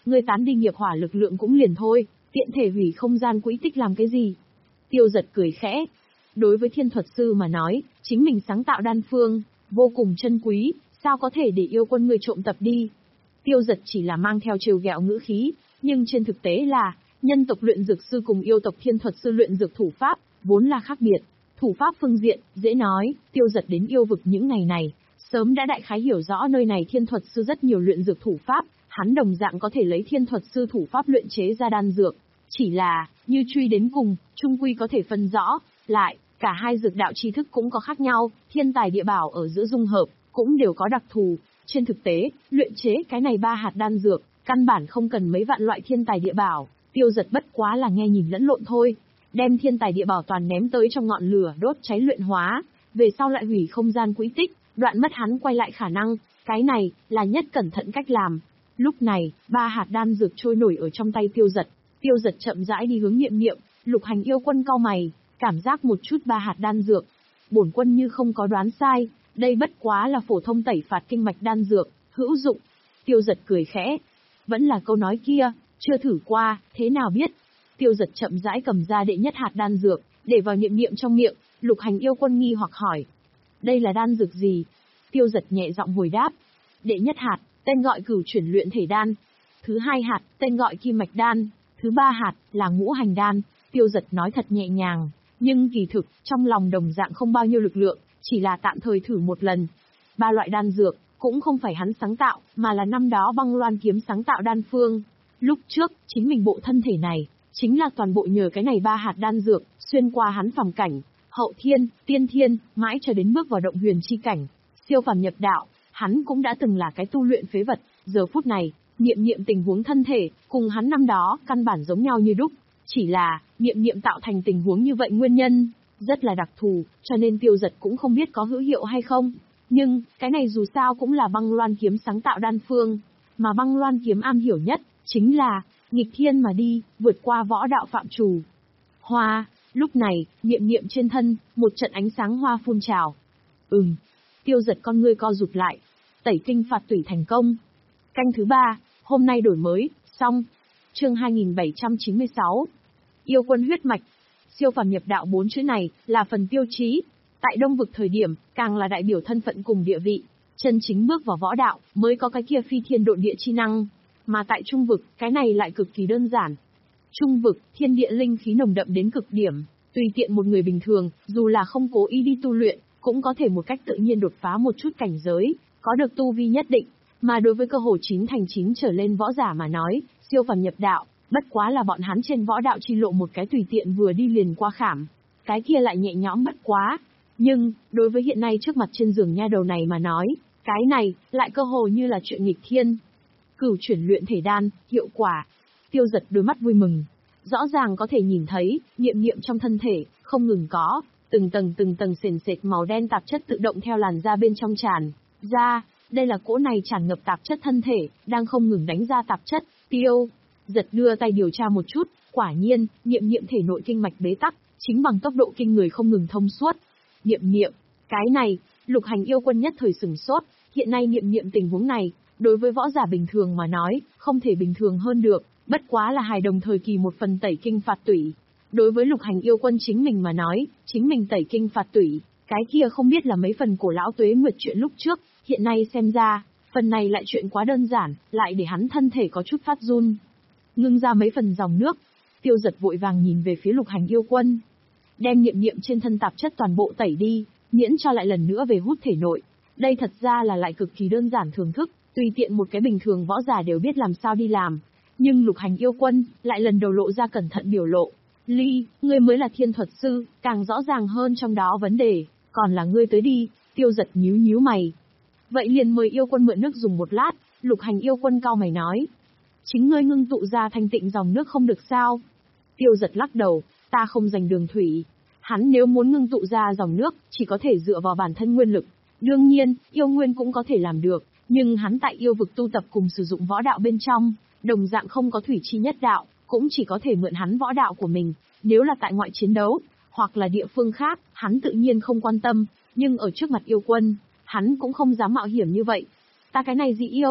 ngươi tán đi nghiệp hỏa lực lượng cũng liền thôi, tiện thể hủy không gian quỹ tích làm cái gì? Tiêu Giật cười khẽ. Đối với thiên thuật sư mà nói, chính mình sáng tạo đan phương, vô cùng chân quý, sao có thể để yêu quân ngươi trộm tập đi? Tiêu Giật chỉ là mang theo trêu ghẹo ngữ khí, nhưng trên thực tế là, nhân tộc luyện dược sư cùng yêu tộc thiên thuật sư luyện dược thủ pháp, vốn là khác biệt. Thủ pháp phương diện, dễ nói, Tiêu Giật đến yêu vực những ngày này, sớm đã đại khái hiểu rõ nơi này thiên thuật sư rất nhiều luyện dược thủ pháp, hắn đồng dạng có thể lấy thiên thuật sư thủ pháp luyện chế ra đan dược. Chỉ là, như truy đến cùng, trung quy có thể phân rõ, lại, cả hai dược đạo tri thức cũng có khác nhau, thiên tài địa bảo ở giữa dung hợp, cũng đều có đặc thù. Trên thực tế, luyện chế cái này ba hạt đan dược, căn bản không cần mấy vạn loại thiên tài địa bảo, Tiêu Giật bất quá là nghe nhìn lẫn lộn thôi. Đem thiên tài địa bảo toàn ném tới trong ngọn lửa đốt cháy luyện hóa, về sau lại hủy không gian quỹ tích, đoạn mất hắn quay lại khả năng, cái này, là nhất cẩn thận cách làm. Lúc này, ba hạt đan dược trôi nổi ở trong tay Tiêu Giật, Tiêu Giật chậm rãi đi hướng Niệm Niệm, Lục Hành yêu quân cau mày, cảm giác một chút ba hạt đan dược. Bổn quân như không có đoán sai, đây bất quá là phổ thông tẩy phạt kinh mạch đan dược, hữu dụng. Tiêu Giật cười khẽ. Vẫn là câu nói kia, chưa thử qua, thế nào biết. Tiêu Giật chậm rãi cầm ra đệ nhất hạt đan dược, để vào Niệm Niệm trong miệng, Lục Hành yêu quân nghi hoặc hỏi. Đây là đan dược gì? Tiêu Giật nhẹ giọng hồi đáp. Đệ nhất hạt, tên gọi cửu chuyển luyện thể đan. Thứ hai hạt, tên gọi kim mạch đan. Thứ ba hạt, là ngũ hành đan. Tiêu Giật nói thật nhẹ nhàng, nhưng kỳ thực, trong lòng đồng dạng không bao nhiêu lực lượng, chỉ là tạm thời thử một lần. Ba loại đan dược, cũng không phải hắn sáng tạo, mà là năm đó Băng Loan kiếm sáng tạo đan phương. Lúc trước, chính mình bộ thân thể này, chính là toàn bộ nhờ cái này ba hạt đan dược, xuyên qua hắn phàm cảnh, hậu thiên, tiên thiên, mãi cho đến bước vào động huyền chi cảnh, siêu phàm nhập đạo, hắn cũng đã từng là cái tu luyện phế vật, giờ phút này, Niệm Niệm tình huống thân thể, cùng hắn năm đó, căn bản giống nhau như đúc, chỉ là, Niệm Niệm tạo thành tình huống như vậy nguyên nhân, rất là đặc thù, cho nên Tiêu Giật cũng không biết có hữu hiệu hay không. Nhưng, cái này dù sao cũng là Băng Loan kiếm sáng tạo đan phương, mà Băng Loan kiếm am hiểu nhất, chính là, nghịch thiên mà đi, vượt qua võ đạo phạm trù. Hoa, lúc này, Niệm Niệm trên thân, một trận ánh sáng hoa phun trào. Ừm, Tiêu Giật con ngươi co rụt lại, tẩy kinh phạt tủy thành công. Canh thứ ba, hôm nay đổi mới, xong. Chương hai nghìn bảy trăm chín mươi sáu. Yêu quân huyết mạch. Siêu phàm nhập đạo bốn chữ này, là phần tiêu chí. Tại Đông vực thời điểm, càng là đại biểu thân phận cùng địa vị. Chân chính bước vào võ đạo, mới có cái kia phi thiên độn địa chi năng. Mà tại Trung vực, cái này lại cực kỳ đơn giản. Trung vực, thiên địa linh khí nồng đậm đến cực điểm. Tùy tiện một người bình thường, dù là không cố ý đi tu luyện, cũng có thể một cách tự nhiên đột phá một chút cảnh giới, có được tu vi nhất định. Mà đối với cơ hồ chín thành chín trở lên võ giả mà nói, siêu phàm nhập đạo, bất quá là bọn hắn trên võ đạo chi lộ một cái tùy tiện vừa đi liền qua khảm. Cái kia lại nhẹ nhõm bất quá. Nhưng, đối với hiện nay trước mặt trên giường nha đầu này mà nói, cái này, lại cơ hồ như là chuyện nghịch thiên. Cửu chuyển luyện thể đan, hiệu quả. Tiêu Giật đôi mắt vui mừng. Rõ ràng có thể nhìn thấy, Niệm Niệm trong thân thể, không ngừng có, từng tầng từng tầng sền sệt màu đen tạp chất tự động theo làn da bên trong tràn ra. Đây là cỗ này tràn ngập tạp chất thân thể, đang không ngừng đánh ra tạp chất. Tiêu Giật đưa tay điều tra một chút, quả nhiên, Niệm Niệm thể nội kinh mạch bế tắc, chính bằng tốc độ kinh người không ngừng thông suốt. Niệm Niệm, cái này, Lục Hành yêu quân nhất thời sửng sốt, hiện nay Niệm Niệm tình huống này, đối với võ giả bình thường mà nói, không thể bình thường hơn được, bất quá là hài đồng thời kỳ một phần tẩy kinh phạt tủy. Đối với Lục Hành yêu quân chính mình mà nói, chính mình tẩy kinh phạt tủy, cái kia không biết là mấy phần cổ lão tuế nguyệt chuyện lúc trước, hiện nay xem ra, phần này lại chuyện quá đơn giản, lại để hắn thân thể có chút phát run. Ngưng ra mấy phần dòng nước, Tiêu Giật vội vàng nhìn về phía Lục Hành yêu quân. Đem Niệm Niệm trên thân tạp chất toàn bộ tẩy đi, miễn cho lại lần nữa về hút thể nội. Đây thật ra là lại cực kỳ đơn giản thưởng thức, tùy tiện một cái bình thường võ giả đều biết làm sao đi làm. Nhưng Lục Hành yêu quân, lại lần đầu lộ ra cẩn thận biểu lộ. Ly, ngươi mới là thiên thuật sư, càng rõ ràng hơn trong đó vấn đề, còn là ngươi tới đi. Tiêu Giật nhíu nhíu mày. Vậy liền mời yêu quân mượn nước dùng một lát. Lục Hành yêu quân cau mày nói. Chính ngươi ngưng tụ ra thanh tịnh dòng nước không được sao? Tiêu Giật lắc đầu, ta không giành đường thủy. Hắn nếu muốn ngưng tụ ra dòng nước, chỉ có thể dựa vào bản thân nguyên lực. Đương nhiên, yêu nguyên cũng có thể làm được, nhưng hắn tại yêu vực tu tập cùng sử dụng võ đạo bên trong, đồng dạng không có thủy chi nhất đạo, cũng chỉ có thể mượn hắn võ đạo của mình. Nếu là tại ngoại chiến đấu, hoặc là địa phương khác, hắn tự nhiên không quan tâm, nhưng ở trước mặt yêu quân, hắn cũng không dám mạo hiểm như vậy. Ta cái này dị yêu,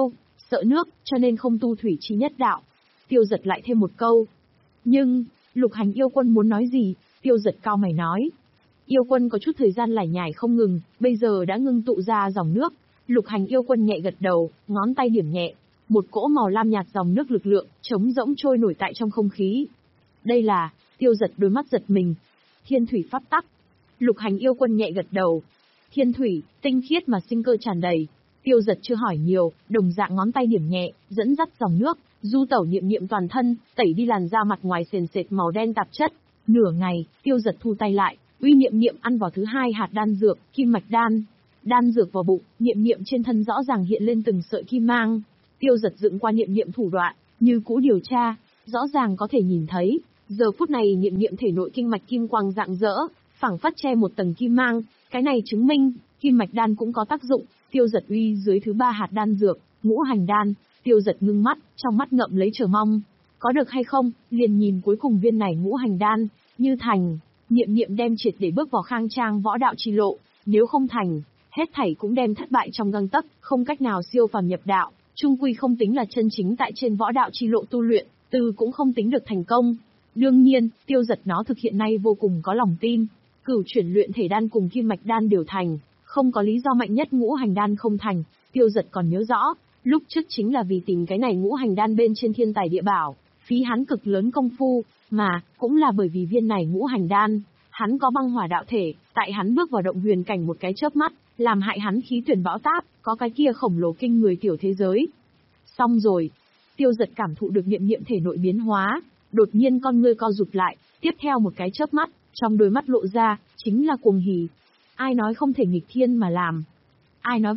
sợ nước, cho nên không tu thủy chi nhất đạo. Tiêu Giật lại thêm một câu. Nhưng, Lục Hành yêu quân muốn nói gì? Tiêu Giật cau mày nói. Yêu quân có chút thời gian lải nhải không ngừng, bây giờ đã ngưng tụ ra dòng nước. Lục Hành yêu quân nhẹ gật đầu, ngón tay điểm nhẹ. Một cỗ màu lam nhạt dòng nước lực lượng, trống rỗng trôi nổi tại trong không khí. Đây là, Tiêu Giật đôi mắt giật mình. Thiên thủy pháp tắc. Lục Hành yêu quân nhẹ gật đầu. Thiên thủy, tinh khiết mà sinh cơ tràn đầy. Tiêu Giật chưa hỏi nhiều, đồng dạng ngón tay điểm nhẹ, dẫn dắt dòng nước, du tẩu niệm niệm toàn thân, tẩy đi làn da mặt ngoài sền sệt màu đen tạp chất. Nửa ngày, Tiêu Giật thu tay lại, uy niệm niệm ăn vào thứ hai hạt đan dược, kim mạch đan. Đan dược vào bụng, niệm niệm trên thân rõ ràng hiện lên từng sợi kim mang. Tiêu Giật dựng qua niệm niệm thủ đoạn, như cũ điều tra, rõ ràng có thể nhìn thấy, giờ phút này niệm niệm thể nội kinh mạch kim quang rạng rỡ, phảng phất che một tầng kim mang, cái này chứng minh, kim mạch đan cũng có tác dụng. Tiêu Giật uy dưới thứ ba hạt đan dược, ngũ hành đan. Tiêu Giật ngưng mắt, trong mắt ngậm lấy chờ mong. Có được hay không, liền nhìn cuối cùng viên này ngũ hành đan, như thành, niệm niệm đem triệt để bước vào khang trang võ đạo chi lộ, nếu không thành, hết thảy cũng đem thất bại trong gang tấc, không cách nào siêu phàm nhập đạo, chung quy không tính là chân chính tại trên võ đạo chi lộ tu luyện, từ cũng không tính được thành công. Đương nhiên, Tiêu Giật nó thực hiện nay vô cùng có lòng tin, cửu chuyển luyện thể đan cùng kim mạch đan đều thành, không có lý do mạnh nhất ngũ hành đan không thành. Tiêu Giật còn nhớ rõ, lúc trước chính là vì tìm cái này ngũ hành đan bên trên thiên tài địa bảo, phí hắn cực lớn công phu, mà, cũng là bởi vì viên này ngũ hành đan, hắn có băng hỏa đạo thể, tại hắn bước vào động huyền cảnh một cái chớp mắt, làm hại hắn khí tuyển bão táp, có cái kia khổng lồ kinh người tiểu thế giới. Xong rồi, Tiêu Giật cảm thụ được niệm niệm thể nội biến hóa, đột nhiên con ngươi co rụt lại, tiếp theo một cái chớp mắt, trong đôi mắt lộ ra, chính là cuồng hỉ. Ai nói không thể nghịch thiên mà làm? Ai nói